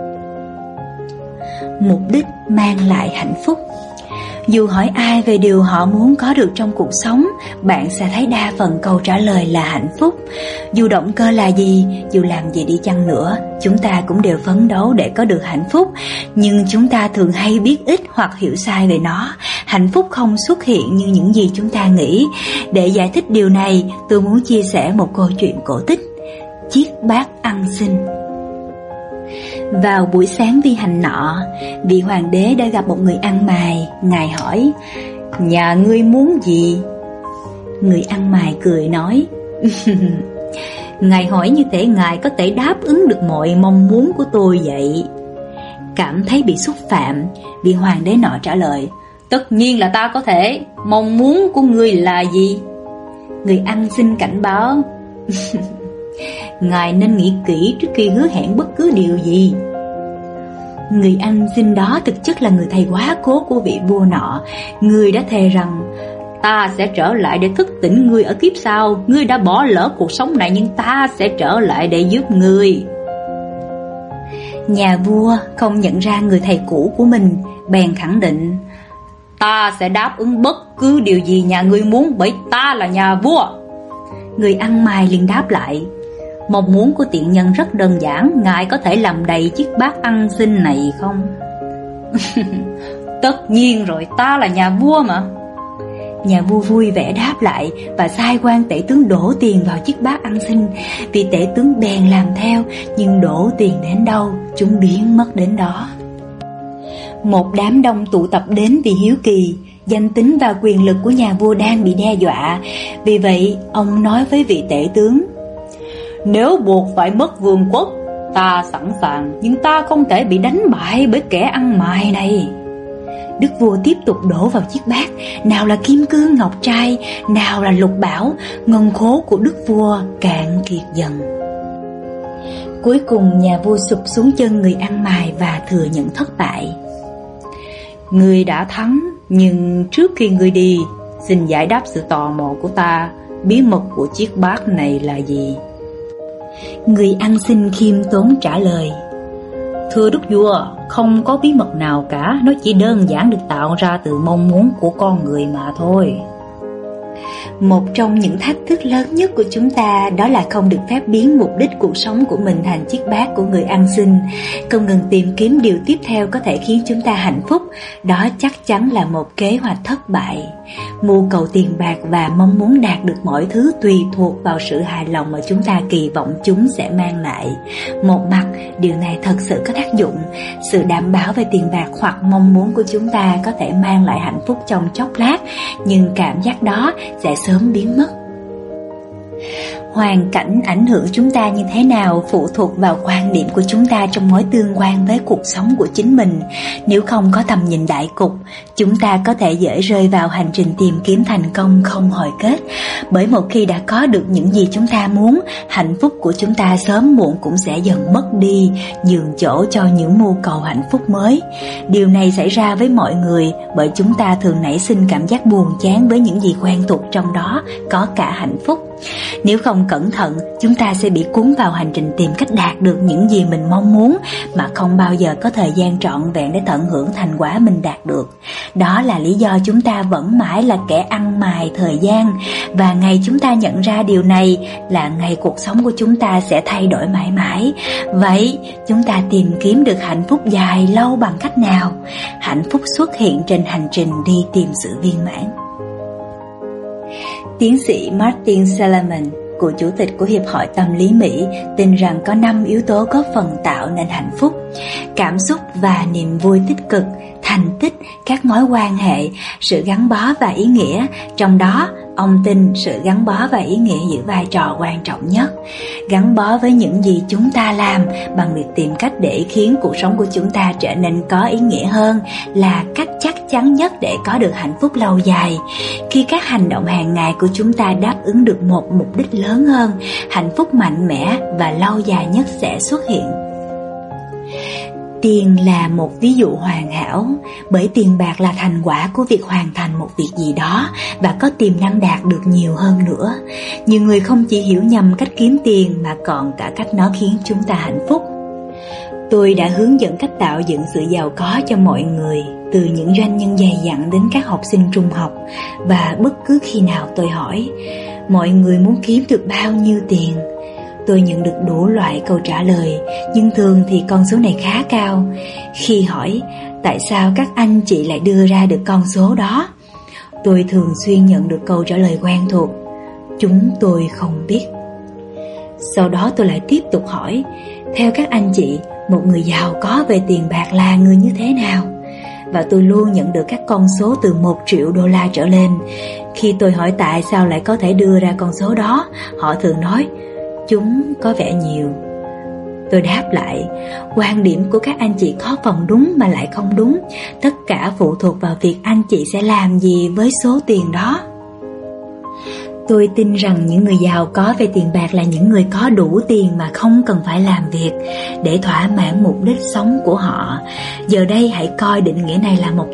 Mục đích mang lại hạnh phúc. Dù hỏi ai về điều họ muốn có được trong cuộc sống, bạn sẽ thấy đa phần câu trả lời là hạnh phúc. Dù động cơ là gì, dù làm gì đi chăng nữa, chúng ta cũng đều phấn đấu để có được hạnh phúc. Nhưng chúng ta thường hay biết ít hoặc hiểu sai về nó. Hạnh phúc không xuất hiện như những gì chúng ta nghĩ. Để giải thích điều này, tôi muốn chia sẻ một câu chuyện cổ tích: Chiếc bát ăn xin. Vào buổi sáng vi hành nọ, vị hoàng đế đã gặp một người ăn mày. Ngài hỏi: "Nhà ngươi muốn gì?" Người ăn mày cười nói: "Ngài hỏi như thể ngài có thể đáp ứng được mọi mong muốn của tôi vậy." Cảm thấy bị xúc phạm, vị hoàng đế nọ trả lời: "Tất nhiên là ta có thể. Mong muốn của ngươi là gì?" Người ăn xin cảnh báo: "Ngài nên nghĩ kỹ trước khi hứa hẹn bất cứ điều gì." Người ăn xin đó thực chất là người thầy quá cố của vị vua nọ. Người đã thề rằng: "Ta sẽ trở lại để thức tỉnh ngươi ở kiếp sau. Ngươi đã bỏ lỡ cuộc sống này nhưng ta sẽ trở lại để giúp ngươi." Nhà vua không nhận ra người thầy cũ của mình, bèn khẳng định: Ta sẽ đáp ứng bất cứ điều gì nhà ngươi muốn, bởi ta là nhà vua. Người ăn mày liền đáp lại: Mong muốn của tiện nhân rất đơn giản, ngài có thể làm đầy chiếc bát ăn xin này không? Tất nhiên rồi, ta là nhà vua mà. Nhà vua vui vẻ đáp lại và sai quan tể tướng đổ tiền vào chiếc bát ăn xin. Vị tể tướng bèn làm theo, nhưng đổ tiền đến đâu, chúng biến mất đến đó. Một đám đông tụ tập đến vì hiếu kỳ. Danh tính và quyền lực của nhà vua đang bị đe dọa. Vì vậy, ông nói với vị tể tướng: Nếu buộc phải mất vương quốc, ta sẵn sàng, nhưng ta không thể bị đánh bại bởi kẻ ăn mày này. Đức vua tiếp tục đổ vào chiếc bát, nào là kim cương ngọc trai, nào là lục bảo. Ngân khố của đức vua cạn kiệt dần. Cuối cùng nhà vua sụp xuống chân người ăn mày và thừa nhận thất bại. Ngươi đã thắng, nhưng trước khi ngươi đi, xin giải đáp sự tò mò của ta. Bí mật của chiếc bát này là gì? Người ăn xin khiêm tốn trả lời: Thưa đức vua, không có bí mật nào cả, nó chỉ đơn giản được tạo ra từ mong muốn của con người mà thôi. Một trong những thách thức lớn nhất của chúng ta đó là không được phép biến mục đích cuộc sống của mình thành chiếc bát của người ăn xin. Không ngừng tìm kiếm điều tiếp theo có thể khiến chúng ta hạnh phúc, đó chắc chắn là một kế hoạch thất bại. Mưu cầu tiền bạc và mong muốn đạt được mọi thứ tùy thuộc vào sự hài lòng mà chúng ta kỳ vọng chúng sẽ mang lại. Một mặt, điều này thật sự có tác dụng. Sự đảm bảo về tiền bạc hoặc mong muốn của chúng ta có thể mang lại hạnh phúc trong chốc lát, nhưng cảm giác đó sẽ sớm biến mất. Hoàn cảnh ảnh hưởng chúng ta như thế nào phụ thuộc vào quan điểm của chúng ta trong mối tương quan với cuộc sống của chính mình. Nếu không có tầm nhìn đại cục, chúng ta có thể dễ rơi vào hành trình tìm kiếm thành công không hồi kết. Bởi một khi đã có được những gì chúng ta muốn, hạnh phúc của chúng ta sớm muộn cũng sẽ dần mất đi, nhường chỗ cho những mưu cầu hạnh phúc mới. Điều này xảy ra với mọi người bởi chúng ta thường nảy sinh cảm giác buồn chán với những gì quen thuộc, trong đó có cả hạnh phúc. Nếu không cẩn thận, chúng ta sẽ bị cuốn vào hành trình tìm cách đạt được những gì mình mong muốn mà không bao giờ có thời gian trọn vẹn để tận hưởng thành quả mình đạt được. Đó là lý do chúng ta vẫn mãi là kẻ ăn mày thời gian, và ngày chúng ta nhận ra điều này là ngày cuộc sống của chúng ta sẽ thay đổi mãi mãi. Vậy, chúng ta tìm kiếm được hạnh phúc dài lâu bằng cách nào? Hạnh phúc xuất hiện trên hành trình đi tìm sự viên mãn. Tiến sĩ Martin Seligman, cựu chủ tịch của Hiệp hội Tâm lý Mỹ, tin rằng có 5 yếu tố góp phần tạo nên hạnh phúc: cảm xúc và niềm vui tích cực, thành tích, các mối quan hệ, sự gắn bó và ý nghĩa. Trong đó, ông tin sự gắn bó và ý nghĩa giữ vai trò quan trọng nhất. Gắn bó với những gì chúng ta làm bằng việc tìm cách để khiến cuộc sống của chúng ta trở nên có ý nghĩa hơn là cách chắc chắn nhất để có được hạnh phúc lâu dài. Khi các hành động hàng ngày của chúng ta đáp ứng được một mục đích lớn hơn, hạnh phúc mạnh mẽ và lâu dài nhất sẽ xuất hiện. Tiền là một ví dụ hoàn hảo, bởi tiền bạc là thành quả của việc hoàn thành một việc gì đó và có tiềm năng đạt được nhiều hơn nữa. Nhiều người không chỉ hiểu nhầm cách kiếm tiền mà còn cả cách nó khiến chúng ta hạnh phúc. Tôi đã hướng dẫn cách tạo dựng sự giàu có cho mọi người, từ những doanh nhân dày dặn đến các học sinh trung học, và bất cứ khi nào tôi hỏi mọi người muốn kiếm được bao nhiêu tiền, tôi nhận được đủ loại câu trả lời, nhưng thường thì con số này khá cao. Khi hỏi tại sao các anh chị lại đưa ra được con số đó, tôi thường xuyên nhận được câu trả lời quen thuộc: chúng tôi không biết. Sau đó tôi lại tiếp tục hỏi, theo các anh chị, một người giàu có về tiền bạc là người như thế nào? Và tôi luôn nhận được các con số từ 1 triệu đô la trở lên. Khi tôi hỏi tại sao lại có thể đưa ra con số đó, họ thường nói chúng có vẻ nhiều. Tôi đáp lại, quan điểm của các anh chị có phần đúng mà lại không đúng. Tất cả phụ thuộc vào việc anh chị sẽ làm gì với số tiền đó. Tôi tin rằng những người giàu có về tiền bạc là những người có đủ tiền mà không cần phải làm việc để thỏa mãn mục đích sống của họ. Giờ đây hãy coi định nghĩa này là một thách thức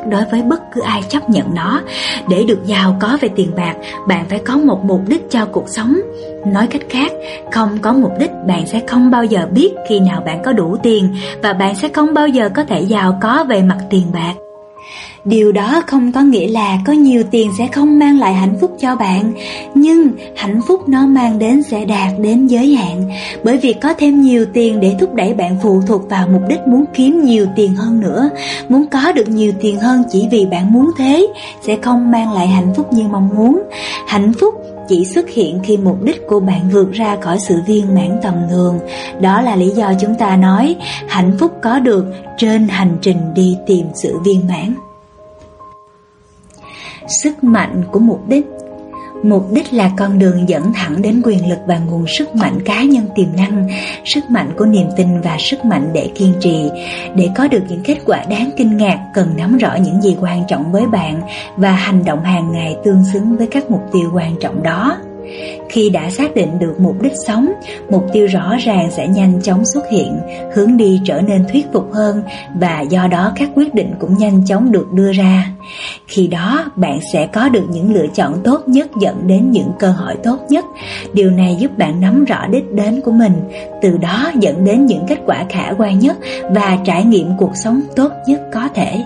tắc đối với bất cứ ai chấp nhận nó. Để được giàu có về tiền bạc, bạn phải có một mục đích cho cuộc sống. Nói cách khác, không có mục đích, bạn sẽ không bao giờ biết khi nào bạn có đủ tiền, và bạn sẽ không bao giờ có thể giàu có về mặt tiền bạc. Điều đó không có nghĩa là có nhiều tiền sẽ không mang lại hạnh phúc cho bạn, nhưng hạnh phúc nó mang đến sẽ đạt đến giới hạn, bởi vì có thêm nhiều tiền để thúc đẩy bạn phụ thuộc vào mục đích muốn kiếm nhiều tiền hơn nữa. Muốn có được nhiều tiền hơn chỉ vì bạn muốn thế sẽ không mang lại hạnh phúc như mong muốn. Hạnh phúc chỉ xuất hiện khi mục đích của bạn vượt ra khỏi sự viên mãn tầm thường. Đó là lý do chúng ta nói hạnh phúc có được trên hành trình đi tìm sự viên mãn. Sức mạnh của mục đích. Mục đích là con đường dẫn thẳng đến quyền lực và nguồn sức mạnh cá nhân tiềm năng, sức mạnh của niềm tin và sức mạnh để kiên trì. Để có được những kết quả đáng kinh ngạc, cần nắm rõ những gì quan trọng với bạn và hành động hàng ngày tương xứng với các mục tiêu quan trọng đó. Khi đã xác định được mục đích sống, mục tiêu rõ ràng sẽ nhanh chóng xuất hiện, hướng đi trở nên thuyết phục hơn, và do đó các quyết định cũng nhanh chóng được đưa ra. Khi đó, bạn sẽ có được những lựa chọn tốt nhất dẫn đến những cơ hội tốt nhất. Điều này giúp bạn nắm rõ đích đến của mình, từ đó dẫn đến những kết quả khả quan nhất và trải nghiệm cuộc sống tốt nhất có thể.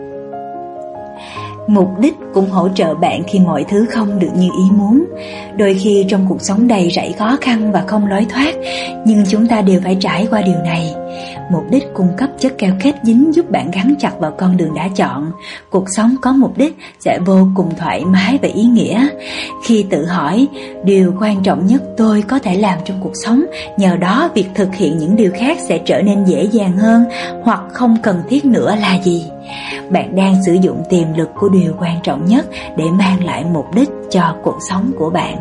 Mục đích cũng hỗ trợ bạn khi mọi thứ không được như ý muốn. Đôi khi trong cuộc sống đầy rẫy khó khăn và không lối thoát, nhưng chúng ta đều phải trải qua điều này. Mục đích cung cấp chất keo kết dính giúp bạn gắn chặt vào con đường đã chọn. Cuộc sống có mục đích sẽ vô cùng thoải mái và ý nghĩa. Khi tự hỏi, điều quan trọng nhất tôi có thể làm trong cuộc sống, nhờ đó việc thực hiện những điều khác sẽ trở nên dễ dàng hơn hoặc không cần thiết nữa là gì? Bạn đang sử dụng tiềm lực của điều quan trọng nhất để mang lại mục đích cho cuộc sống của bạn.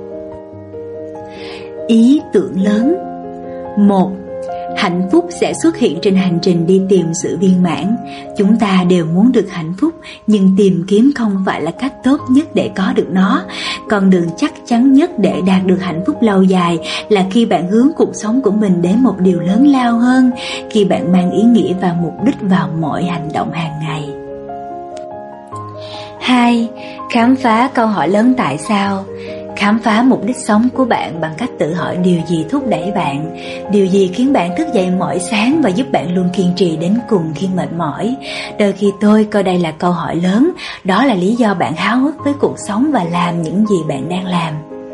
Ý tưởng lớn. 1. Hạnh phúc sẽ xuất hiện trên hành trình đi tìm sự viên mãn. Chúng ta đều muốn được hạnh phúc, nhưng tìm kiếm không phải là cách tốt nhất để có được nó. Con đường chắc chắn nhất để đạt được hạnh phúc lâu dài là khi bạn hướng cuộc sống của mình đến một điều lớn lao hơn, khi bạn mang ý nghĩa và mục đích vào mọi hành động hàng ngày. 2. Khám phá câu hỏi lớn tại sao. Khám phá mục đích sống của bạn bằng cách tự hỏi điều gì thúc đẩy bạn, điều gì khiến bạn thức dậy mỗi sáng và giúp bạn luôn kiên trì đến cùng khi mệt mỏi. Đôi khi tôi coi đây là câu hỏi lớn, đó là lý do bạn háo hức với cuộc sống và làm những gì bạn đang làm.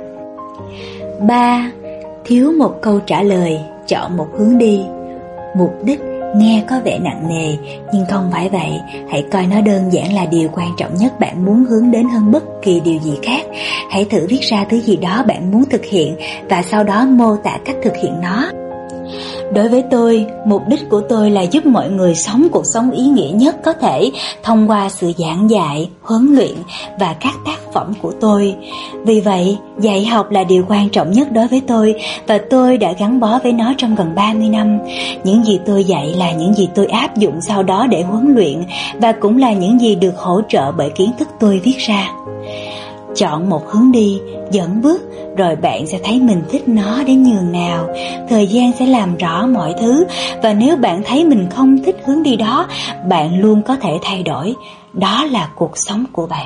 3. Thiếu một câu trả lời, chọn một hướng đi. Mục đích nghe có vẻ nặng nề, nhưng không phải vậy. Hãy coi nó đơn giản là điều quan trọng nhất bạn muốn hướng đến hơn bất kỳ điều gì khác. Hãy thử viết ra thứ gì đó bạn muốn thực hiện và sau đó mô tả cách thực hiện nó. Đối với tôi, mục đích của tôi là giúp mọi người sống cuộc sống ý nghĩa nhất có thể thông qua sự giảng dạy, huấn luyện và các tác phẩm của tôi. Vì vậy, dạy học là điều quan trọng nhất đối với tôi và tôi đã gắn bó với nó trong gần 30 năm. Những gì tôi dạy là những gì tôi áp dụng sau đó để huấn luyện và cũng là những gì được hỗ trợ bởi kiến thức tôi viết ra. Chọn một hướng đi, dẫn bước, rồi bạn sẽ thấy mình thích nó đến nhường nào. Thời gian sẽ làm rõ mọi thứ, và nếu bạn thấy mình không thích hướng đi đó, bạn luôn có thể thay đổi. Đó là cuộc sống của bạn.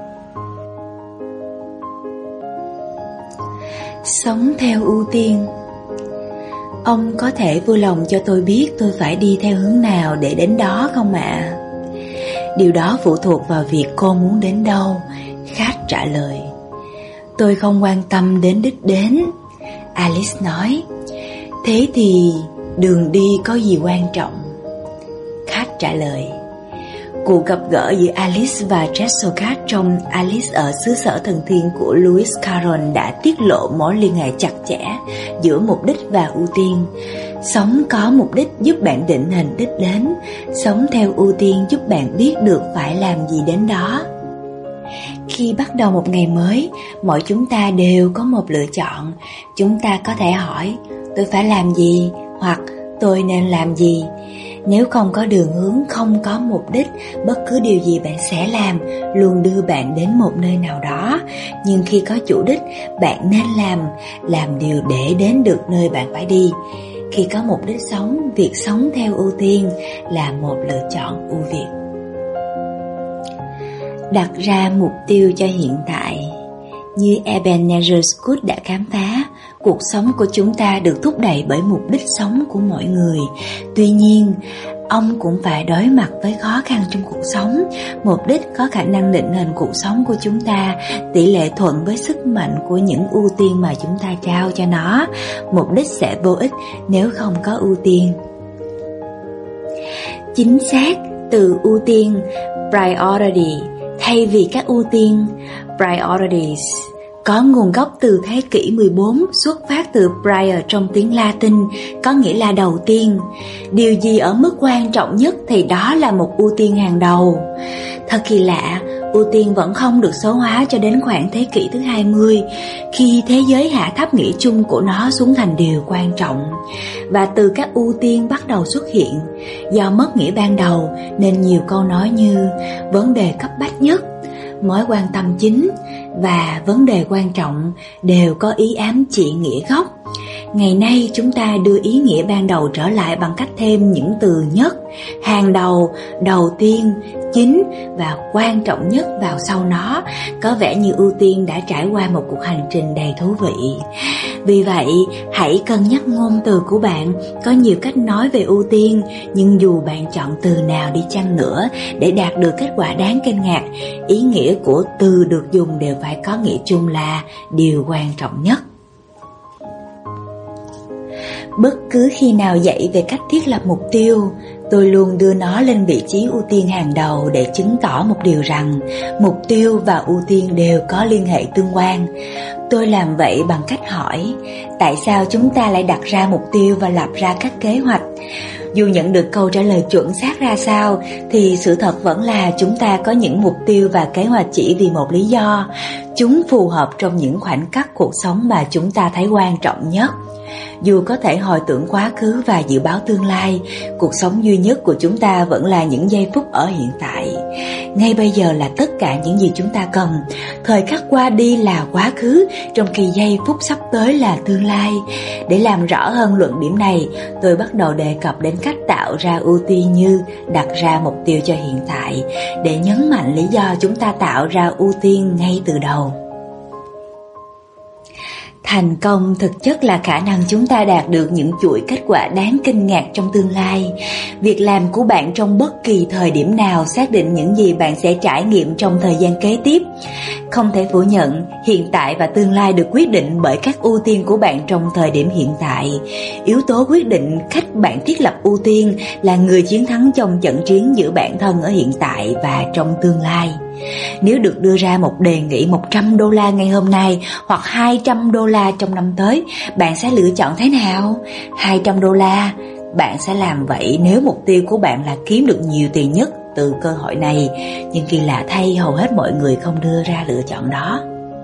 Sống theo ưu tiên. Ông có thể vui lòng cho tôi biết tôi phải đi theo hướng nào để đến đó không ạ? Điều đó phụ thuộc vào việc cô muốn đến đâu. Khách trả lời. Tôi không quan tâm đến đích đến. Alice nói. Thế thì đường đi có gì quan trọng? Khách trả lời. Cuộc gặp gỡ giữa Alice và Jessica trong Alice ở xứ sở thần tiên của Lewis Carroll đã tiết lộ mối liên hệ chặt chẽ giữa mục đích và ưu tiên. Sống có mục đích giúp bạn định hình đích đến. Sống theo ưu tiên giúp bạn biết được phải làm gì đến đó. Khi bắt đầu một ngày mới, mỗi chúng ta đều có một lựa chọn. Chúng ta có thể hỏi, tôi phải làm gì, hoặc tôi nên làm gì. Nếu không có đường hướng, không có mục đích, bất cứ điều gì bạn sẽ luôn đưa bạn đến một nơi nào đó. Nhưng khi có chủ đích, bạn nên làm điều để đến được nơi bạn phải đi. Khi có mục đích sống, việc sống theo ưu tiên là một lựa chọn ưu việt. Đặt ra mục tiêu cho hiện tại. Như Ebenezer Scrooge đã khám phá, cuộc sống của chúng ta được thúc đẩy bởi mục đích sống của mọi người. Tuy nhiên, ông cũng phải đối mặt với khó khăn trong cuộc sống. Mục đích có khả năng định hình cuộc sống của chúng ta tỷ lệ thuận với sức mạnh của những ưu tiên mà chúng ta trao cho nó. Mục đích sẽ vô ích nếu không có ưu tiên. Chính xác, từ ưu tiên priority thay vì các ưu tiên priorities có nguồn gốc từ thế kỷ 14, xuất phát từ prior trong tiếng Latin, có nghĩa là đầu tiên. Điều gì ở mức quan trọng nhất thì đó là một ưu tiên hàng đầu. Thật kỳ lạ, ưu tiên vẫn không được số hóa cho đến khoảng thế kỷ thứ 20, khi thế giới hạ thấp nghĩa chung của nó xuống thành điều quan trọng. Và từ các ưu tiên bắt đầu xuất hiện. Do mất nghĩa ban đầu nên nhiều câu nói như vấn đề cấp bách nhất, mối quan tâm chính và vấn đề quan trọng đều có ý ám chỉ nghĩa gốc. Ngày nay chúng ta đưa ý nghĩa ban đầu trở lại bằng cách thêm những từ nhất, hàng đầu, đầu tiên, chính và quan trọng nhất vào sau nó. Có vẻ như ưu tiên đã trải qua một cuộc hành trình đầy thú vị. Vì vậy, hãy cân nhắc ngôn từ của bạn. Có nhiều cách nói về ưu tiên, nhưng dù bạn chọn từ nào đi chăng nữa để đạt được kết quả đáng kinh ngạc, ý nghĩa của từ được dùng đều phải có nghĩa chung là điều quan trọng nhất. Bất cứ khi nào dạy về cách thiết lập mục tiêu, tôi luôn đưa nó lên vị trí ưu tiên hàng đầu để chứng tỏ một điều rằng mục tiêu và ưu tiên đều có liên hệ tương quan. Tôi làm vậy bằng cách hỏi, tại sao chúng ta lại đặt ra mục tiêu và lập ra các kế hoạch? Dù nhận được câu trả lời chuẩn xác ra sao, thì sự thật vẫn là chúng ta có những mục tiêu và kế hoạch chỉ vì một lý do. Chúng phù hợp trong những khoảnh khắc cuộc sống mà chúng ta thấy quan trọng nhất. Dù có thể hồi tưởng quá khứ và dự báo tương lai, cuộc sống duy nhất của chúng ta vẫn là những giây phút ở hiện tại. Ngay bây giờ là tất cả những gì chúng ta cần. Thời khắc qua đi là quá khứ, trong khi giây phút sắp tới là tương lai. Để làm rõ hơn luận điểm này, tôi bắt đầu đề cập đến cách tạo ra ưu tiên như đặt ra mục tiêu cho hiện tại, để nhấn mạnh lý do chúng ta tạo ra ưu tiên ngay từ đầu. Thành công thực chất là khả năng chúng ta đạt được những chuỗi kết quả đáng kinh ngạc trong tương lai. Việc làm của bạn trong bất kỳ thời điểm nào xác định những gì bạn sẽ trải nghiệm trong thời gian kế tiếp. Không thể phủ nhận, hiện tại và tương lai được quyết định bởi các ưu tiên của bạn trong thời điểm hiện tại. Yếu tố quyết định cách bạn thiết lập ưu tiên là người chiến thắng trong trận chiến giữa bản thân ở hiện tại và trong tương lai. Nếu được đưa ra một đề nghị $100 ngày hôm nay hoặc $200 trong năm tới, bạn sẽ lựa chọn thế nào? $200. Bạn sẽ làm vậy nếu mục tiêu của bạn là kiếm được nhiều tiền nhất từ cơ hội này. Nhưng kỳ lạ thay, hầu hết mọi người không đưa ra lựa chọn đó.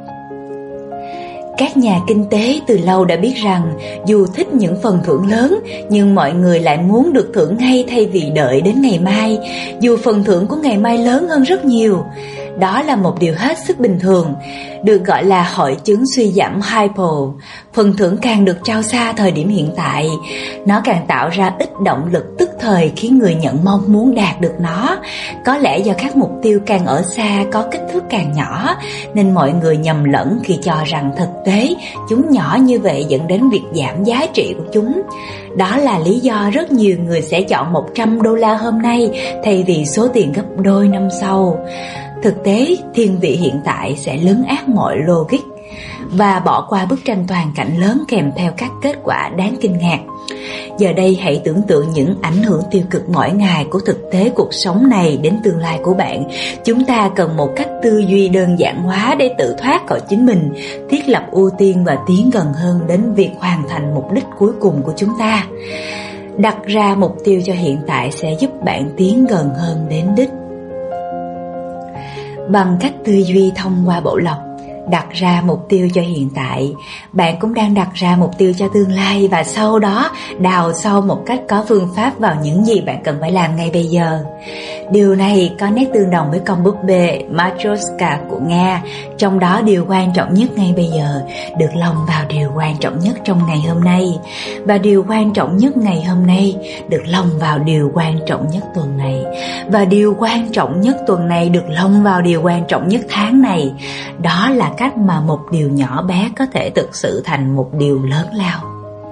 Các nhà kinh tế từ lâu đã biết rằng dù thích những phần thưởng lớn, nhưng mọi người lại muốn được thưởng ngay thay vì đợi đến ngày mai, dù phần thưởng của ngày mai lớn hơn rất nhiều. Đó là một điều hết sức bình thường, được gọi là hội chứng suy giảm hypo. Phần thưởng càng được trao xa thời điểm hiện tại, nó càng tạo ra ít động lực tức thời khiến người nhận mong muốn đạt được nó. Có lẽ do các mục tiêu càng ở xa có kích thước càng nhỏ, nên mọi người nhầm lẫn khi cho rằng thực tế chúng nhỏ như vậy dẫn đến việc giảm giá trị của chúng. Đó là lý do rất nhiều người sẽ chọn $100 hôm nay thay vì số tiền gấp đôi năm sau. Thực tế, thiên vị hiện tại sẽ lấn át mọi logic và bỏ qua bức tranh toàn cảnh lớn kèm theo các kết quả đáng kinh ngạc. Giờ đây hãy tưởng tượng những ảnh hưởng tiêu cực mỗi ngày của thực tế cuộc sống này đến tương lai của bạn. Chúng ta cần một cách tư duy đơn giản hóa để tự thoát khỏi chính mình, thiết lập ưu tiên và tiến gần hơn đến việc hoàn thành mục đích cuối cùng của chúng ta. Đặt ra mục tiêu cho hiện tại sẽ giúp bạn tiến gần hơn đến đích. Bằng cách tư duy thông qua bộ lọc, đặt ra mục tiêu cho hiện tại, bạn cũng đang đặt ra mục tiêu cho tương lai, và sau đó đào sâu một cách có phương pháp vào những gì bạn cần phải làm ngay bây giờ. Điều này có nét tương đồng với con búp bê Matryoshka của Nga, trong đó điều quan trọng nhất ngay bây giờ được lồng vào điều quan trọng nhất trong ngày hôm nay, và điều quan trọng nhất ngày hôm nay được lồng vào điều quan trọng nhất tuần này, và điều quan trọng nhất tuần này được lồng vào điều quan trọng nhất tháng này. Đó là cách mà một điều nhỏ bé có thể thực sự thành một điều lớn lao.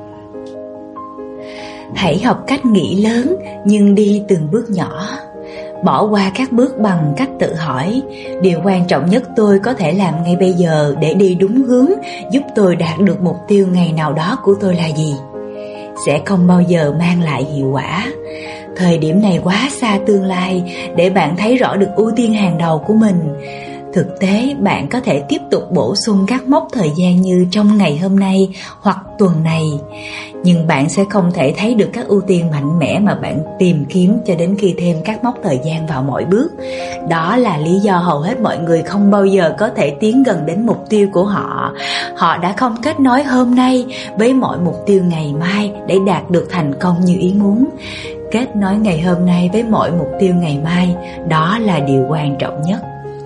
Hãy học cách nghĩ lớn nhưng đi từng bước nhỏ. Bỏ qua các bước bằng cách tự hỏi, điều quan trọng nhất tôi có thể làm ngay bây giờ để đi đúng hướng, giúp tôi đạt được mục tiêu ngày nào đó của tôi là gì? Sẽ không bao giờ mang lại hiệu quả. Thời điểm này quá xa tương lai để bạn thấy rõ được ưu tiên hàng đầu của mình. Thực tế, bạn có thể tiếp tục bổ sung các mốc thời gian như trong ngày hôm nay hoặc tuần này, nhưng bạn sẽ không thể thấy được các ưu tiên mạnh mẽ mà bạn tìm kiếm cho đến khi thêm các mốc thời gian vào mọi bước. Đó là lý do hầu hết mọi người không bao giờ có thể tiến gần đến mục tiêu của họ. Họ đã không kết nối hôm nay với mọi mục tiêu ngày mai để đạt được thành công như ý muốn. Kết nối ngày hôm nay với mọi mục tiêu ngày mai, đó là điều quan trọng nhất.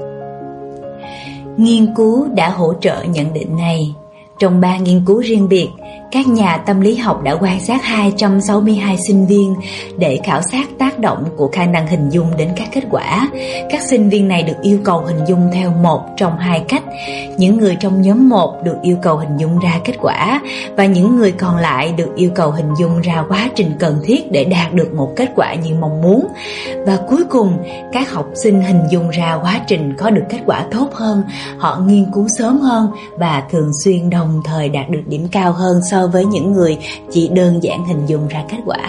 Nghiên cứu đã hỗ trợ nhận định này. Trong 3 nghiên cứu riêng biệt, các nhà tâm lý học đã quan sát 262 sinh viên để khảo sát tác động của khả năng hình dung đến các kết quả. Các sinh viên này được yêu cầu hình dung theo một trong hai cách. Những người trong nhóm 1 được yêu cầu hình dung ra kết quả, và những người còn lại được yêu cầu hình dung ra quá trình cần thiết để đạt được một kết quả như mong muốn. Và cuối cùng, các học sinh hình dung ra quá trình có được kết quả tốt hơn, họ nghiên cứu sớm hơn và thường xuyên đồng thời đạt được điểm cao hơn so với những người chỉ đơn giản hình dung ra kết quả.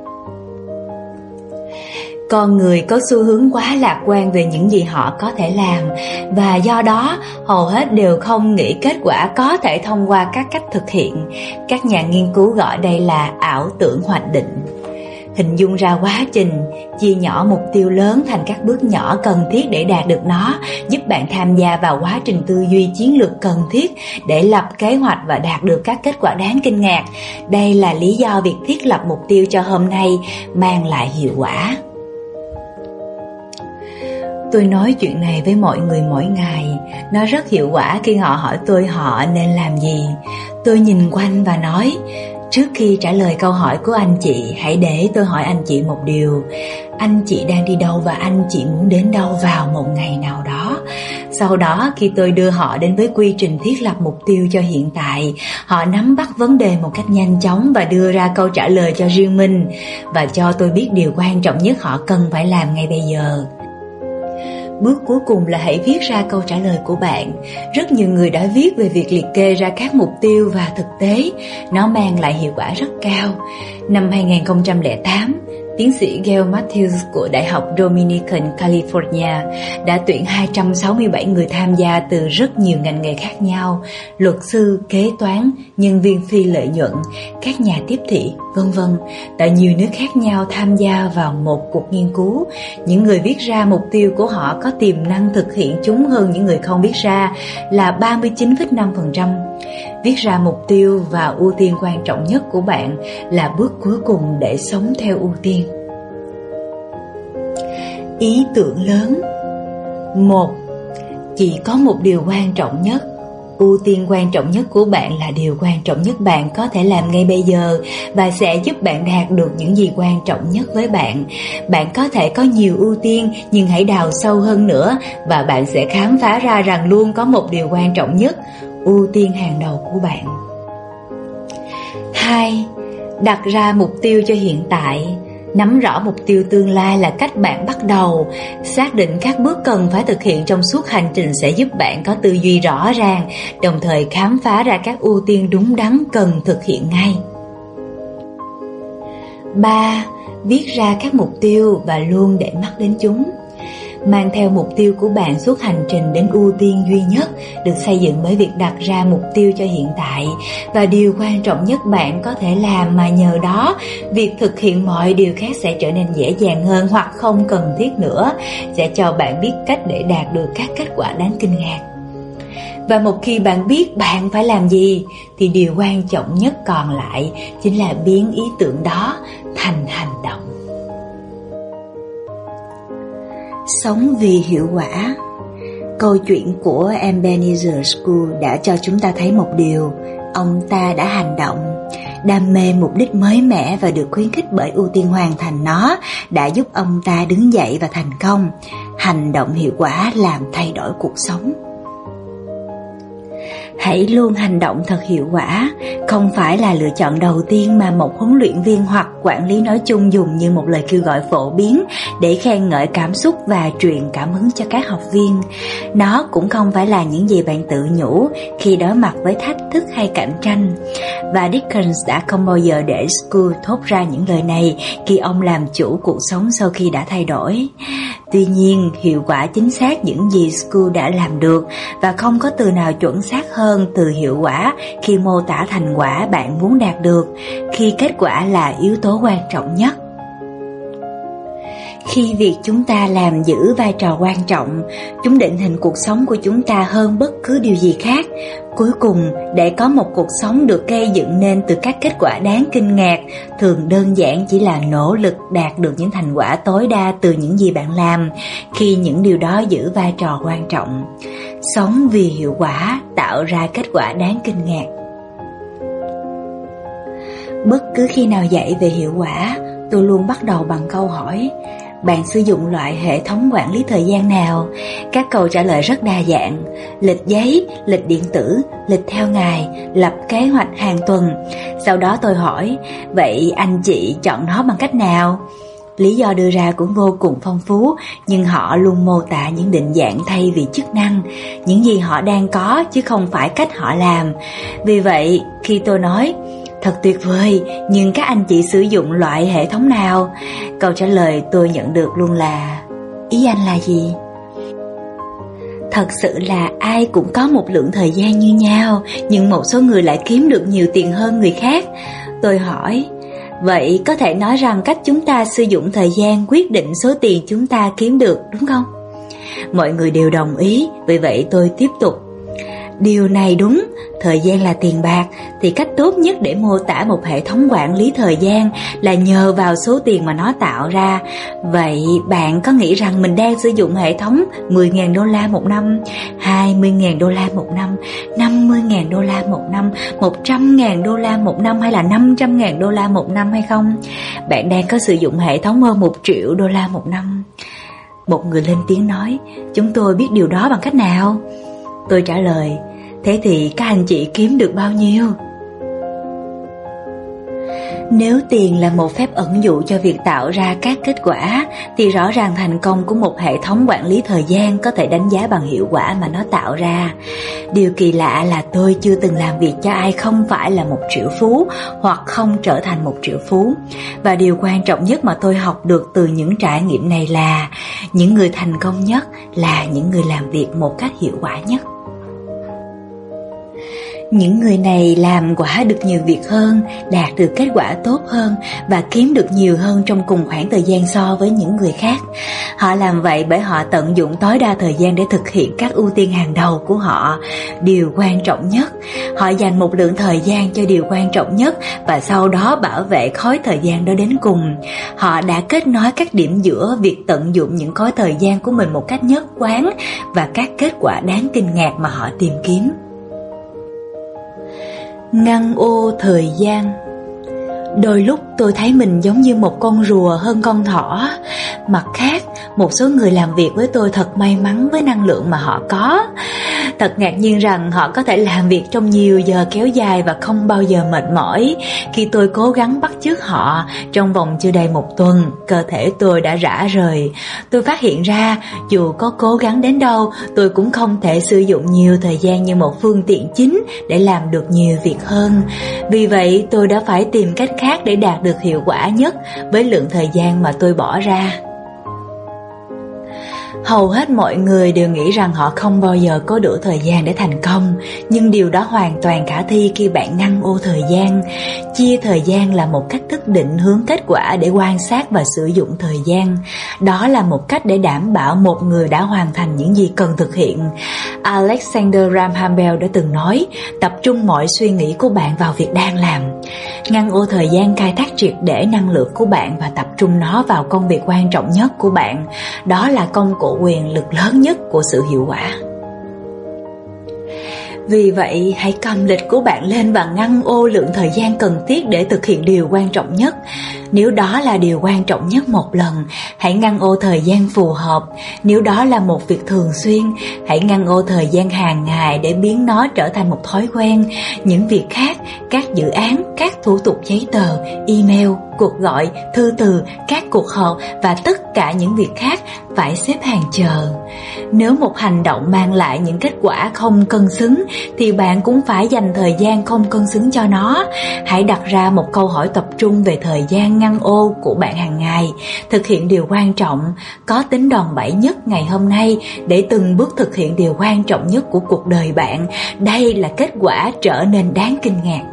Con người có xu hướng quá lạc quan về những gì họ có thể làm, và do đó hầu hết đều không nghĩ kết quả có thể thông qua các cách thực hiện. Các nhà nghiên cứu gọi đây là ảo tưởng hoạch định. Hình dung ra quá trình, chia nhỏ mục tiêu lớn thành các bước nhỏ cần thiết để đạt được nó, giúp bạn tham gia vào quá trình tư duy chiến lược cần thiết để lập kế hoạch và đạt được các kết quả đáng kinh ngạc. Đây là lý do việc thiết lập mục tiêu cho hôm nay mang lại hiệu quả. Tôi nói chuyện này với mọi người mỗi ngày. Nó rất hiệu quả khi họ hỏi tôi họ nên làm gì. Tôi nhìn quanh và nói, trước khi trả lời câu hỏi của anh chị, hãy để tôi hỏi anh chị một điều. Anh chị đang đi đâu và anh chị muốn đến đâu vào một ngày nào đó? Sau đó, khi tôi đưa họ đến với quy trình thiết lập mục tiêu cho hiện tại, họ nắm bắt vấn đề một cách nhanh chóng và đưa ra câu trả lời cho riêng mình, và cho tôi biết điều quan trọng nhất họ cần phải làm ngay bây giờ. Bước cuối cùng là hãy viết ra câu trả lời của bạn. Rất nhiều người đã viết về việc liệt kê ra các mục tiêu, và thực tế, nó mang lại hiệu quả rất cao. Năm 2008, tiến sĩ Gail Matthews của Đại học Dominican, California đã tuyển 267 người tham gia từ rất nhiều ngành nghề khác nhau: luật sư, kế toán, nhân viên phi lợi nhuận, các nhà tiếp thị, vân vân, tại nhiều nước khác nhau tham gia vào một cuộc nghiên cứu. Những người viết ra mục tiêu của họ có tiềm năng thực hiện chúng hơn những người không viết ra là 39,5%. Viết ra mục tiêu và ưu tiên quan trọng nhất của bạn là bước cuối cùng để sống theo ưu tiên. Ý tưởng lớn. 1. Chỉ có một điều quan trọng nhất. Ưu tiên quan trọng nhất của bạn là điều quan trọng nhất bạn có thể làm ngay bây giờ và sẽ giúp bạn đạt được những gì quan trọng nhất với bạn. Bạn có thể có nhiều ưu tiên, nhưng hãy đào sâu hơn nữa và bạn sẽ khám phá ra rằng luôn có một điều quan trọng nhất, ưu tiên hàng đầu của bạn. 2. Đặt ra mục tiêu cho hiện tại. Nắm rõ mục tiêu tương lai là cách bạn bắt đầu. Xác định các bước cần phải thực hiện trong suốt hành trình sẽ giúp bạn có tư duy rõ ràng, đồng thời khám phá ra các ưu tiên đúng đắn cần thực hiện ngay. 3. Viết ra các mục tiêu và luôn để mắt đến chúng. Mang theo mục tiêu của bạn suốt hành trình đến ưu tiên duy nhất được xây dựng bởi việc đặt ra mục tiêu cho hiện tại và điều quan trọng nhất bạn có thể làm, mà nhờ đó việc thực hiện mọi điều khác sẽ trở nên dễ dàng hơn hoặc không cần thiết nữa, sẽ cho bạn biết cách để đạt được các kết quả đáng kinh ngạc. Và một khi bạn biết bạn phải làm gì thì điều quan trọng nhất còn lại chính là biến ý tưởng đó thành hành động. Sống vì hiệu quả. Câu chuyện của Ebenezer Scrooge đã cho chúng ta thấy một điều: ông ta đã hành động. Đam mê mục đích mới mẻ và được khuyến khích bởi ưu tiên hoàn thành nó đã giúp ông ta đứng dậy và thành công. Hành động hiệu quả làm thay đổi cuộc sống. Hãy luôn hành động thật hiệu quả, không phải là lựa chọn đầu tiên mà một huấn luyện viên hoặc quản lý nói chung dùng như một lời kêu gọi phổ biến để khen ngợi cảm xúc và truyền cảm hứng cho các học viên. Nó cũng không phải là những gì bạn tự nhủ khi đối mặt với thách thức hay cạnh tranh. Và Dickens đã không bao giờ để Scrooge thốt ra những lời này khi ông làm chủ cuộc sống sau khi đã thay đổi. Tuy nhiên, hiệu quả chính xác những gì Scrooge đã làm được, và không có từ nào chuẩn xác hơn từ hiệu quả khi mô tả thành quả bạn muốn đạt được, khi kết quả là yếu tố quan trọng nhất. Khi việc chúng ta làm giữ vai trò quan trọng, chúng định hình cuộc sống của chúng ta hơn bất cứ điều gì khác. Cuối cùng, để có một cuộc sống được gây dựng nên từ các kết quả đáng kinh ngạc, thường đơn giản chỉ là nỗ lực đạt được những thành quả tối đa từ những gì bạn làm, khi những điều đó giữ vai trò quan trọng. Sống vì hiệu quả tạo ra kết quả đáng kinh ngạc. Bất cứ khi nào dạy về hiệu quả, tôi luôn bắt đầu bằng câu hỏi: bạn sử dụng loại hệ thống quản lý thời gian nào? Các câu trả lời rất đa dạng: lịch giấy, lịch điện tử, lịch theo ngày, lập kế hoạch hàng tuần. Sau đó tôi hỏi: vậy anh chị chọn nó bằng cách nào? Lý do đưa ra cũng vô cùng phong phú, nhưng họ luôn mô tả những định dạng thay vì chức năng, những gì họ đang có chứ không phải cách họ làm. Vì vậy, khi tôi nói: thật tuyệt vời, nhưng các anh chị sử dụng loại hệ thống nào? Câu trả lời tôi nhận được luôn là: ý anh là gì? Thật sự là ai cũng có một lượng thời gian như nhau, nhưng một số người lại kiếm được nhiều tiền hơn người khác. Tôi hỏi: vậy có thể nói rằng cách chúng ta sử dụng thời gian quyết định số tiền chúng ta kiếm được, đúng không? Mọi người đều đồng ý, vì vậy tôi tiếp tục: điều này đúng, thời gian là tiền bạc, thì cách tốt nhất để mô tả một hệ thống quản lý thời gian là nhờ vào số tiền mà nó tạo ra. Vậy bạn có nghĩ rằng mình đang sử dụng hệ thống 10.000 đô la một năm, 20.000 đô la một năm, 50.000 đô la một năm, 100.000 đô la một năm hay là 500.000 đô la một năm hay không? Bạn đang có sử dụng hệ thống hơn 1 triệu đô la một năm. Một người lên tiếng nói: chúng tôi biết điều đó bằng cách nào? Tôi trả lời: thế thì các anh chị kiếm được bao nhiêu? Nếu tiền là một phép ẩn dụ cho việc tạo ra các kết quả, thì rõ ràng thành công của một hệ thống quản lý thời gian có thể đánh giá bằng hiệu quả mà nó tạo ra. Điều kỳ lạ là tôi chưa từng làm việc cho ai không phải là 1 triệu phú hoặc không trở thành 1 triệu phú. Và điều quan trọng nhất mà tôi học được từ những trải nghiệm này là những người thành công nhất là những người làm việc một cách hiệu quả nhất. Những người này làm quả được nhiều việc hơn, đạt được kết quả tốt hơn và kiếm được nhiều hơn trong cùng khoảng thời gian so với những người khác. Họ làm vậy bởi họ tận dụng tối đa thời gian để thực hiện các ưu tiên hàng đầu của họ. Điều quan trọng nhất, họ dành một lượng thời gian cho điều quan trọng nhất và sau đó bảo vệ khối thời gian đó đến cùng. Họ đã kết nối các điểm giữa việc tận dụng những khối thời gian của mình một cách nhất quán và các kết quả đáng kinh ngạc mà họ tìm kiếm. Ngăn ô thời gian. Đôi lúc tôi thấy mình giống như một con rùa hơn con thỏ. Mặt khác, một số người làm việc với tôi thật may mắn với năng lượng mà họ có. Thật ngạc nhiên rằng họ có thể làm việc trong nhiều giờ kéo dài và không bao giờ mệt mỏi. Khi tôi cố gắng bắt chước họ, trong vòng chưa đầy 1 tuần, cơ thể tôi đã rã rời. Tôi phát hiện ra, dù có cố gắng đến đâu, tôi cũng không thể sử dụng nhiều thời gian như một phương tiện chính để làm được nhiều việc hơn. Vì vậy, tôi đã phải tìm cách khác để đạt được hiệu quả nhất với lượng thời gian mà tôi bỏ ra. Hầu hết mọi người đều nghĩ rằng họ không bao giờ có đủ thời gian để thành công, nhưng điều đó hoàn toàn khả thi khi bạn ngăn ô thời gian. Chia thời gian là một cách thức định hướng kết quả để quan sát và sử dụng thời gian. Đó là một cách để đảm bảo một người đã hoàn thành những gì cần thực hiện. Alexander Graham Bell đã từng nói, tập trung mọi suy nghĩ của bạn vào việc đang làm. Ngăn ô thời gian khai thác triệt để năng lượng của bạn và tập trung nó vào công việc quan trọng nhất của bạn. Đó là công cụ quyền lực lớn nhất của sự hiệu quả. Vì vậy, hãy cầm lịch của bạn lên và ngăn ô lượng thời gian cần thiết để thực hiện điều quan trọng nhất. Nếu đó là điều quan trọng nhất một lần, hãy ngăn ô thời gian phù hợp. Nếu đó là một việc thường xuyên, hãy ngăn ô thời gian hàng ngày để biến nó trở thành một thói quen. Những việc khác, các dự án, các thủ tục giấy tờ, email, cuộc gọi, thư từ, các cuộc họp và tất cả những việc khác phải xếp hàng chờ. Nếu một hành động mang lại những kết quả không cân xứng, thì bạn cũng phải dành thời gian không cân xứng cho nó. Hãy đặt ra một câu hỏi tập trung về thời gian ngăn ô của bạn hàng ngày. Thực hiện điều quan trọng, có tính đòn bẩy nhất ngày hôm nay để từng bước thực hiện điều quan trọng nhất của cuộc đời bạn. Đây là kết quả trở nên đáng kinh ngạc.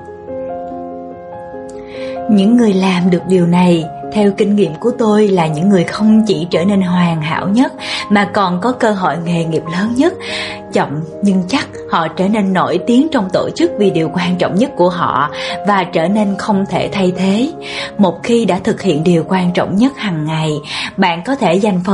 Những người làm được điều này, theo kinh nghiệm của tôi, là những người không chỉ trở nên hoàn hảo nhất mà còn có cơ hội nghề nghiệp lớn nhất. Chậm nhưng chắc họ trở nên nổi tiếng trong tổ chức vì điều quan trọng nhất của họ và trở nên không thể thay thế. Một khi đã thực hiện điều quan trọng nhất hàng ngày, bạn có thể dành phần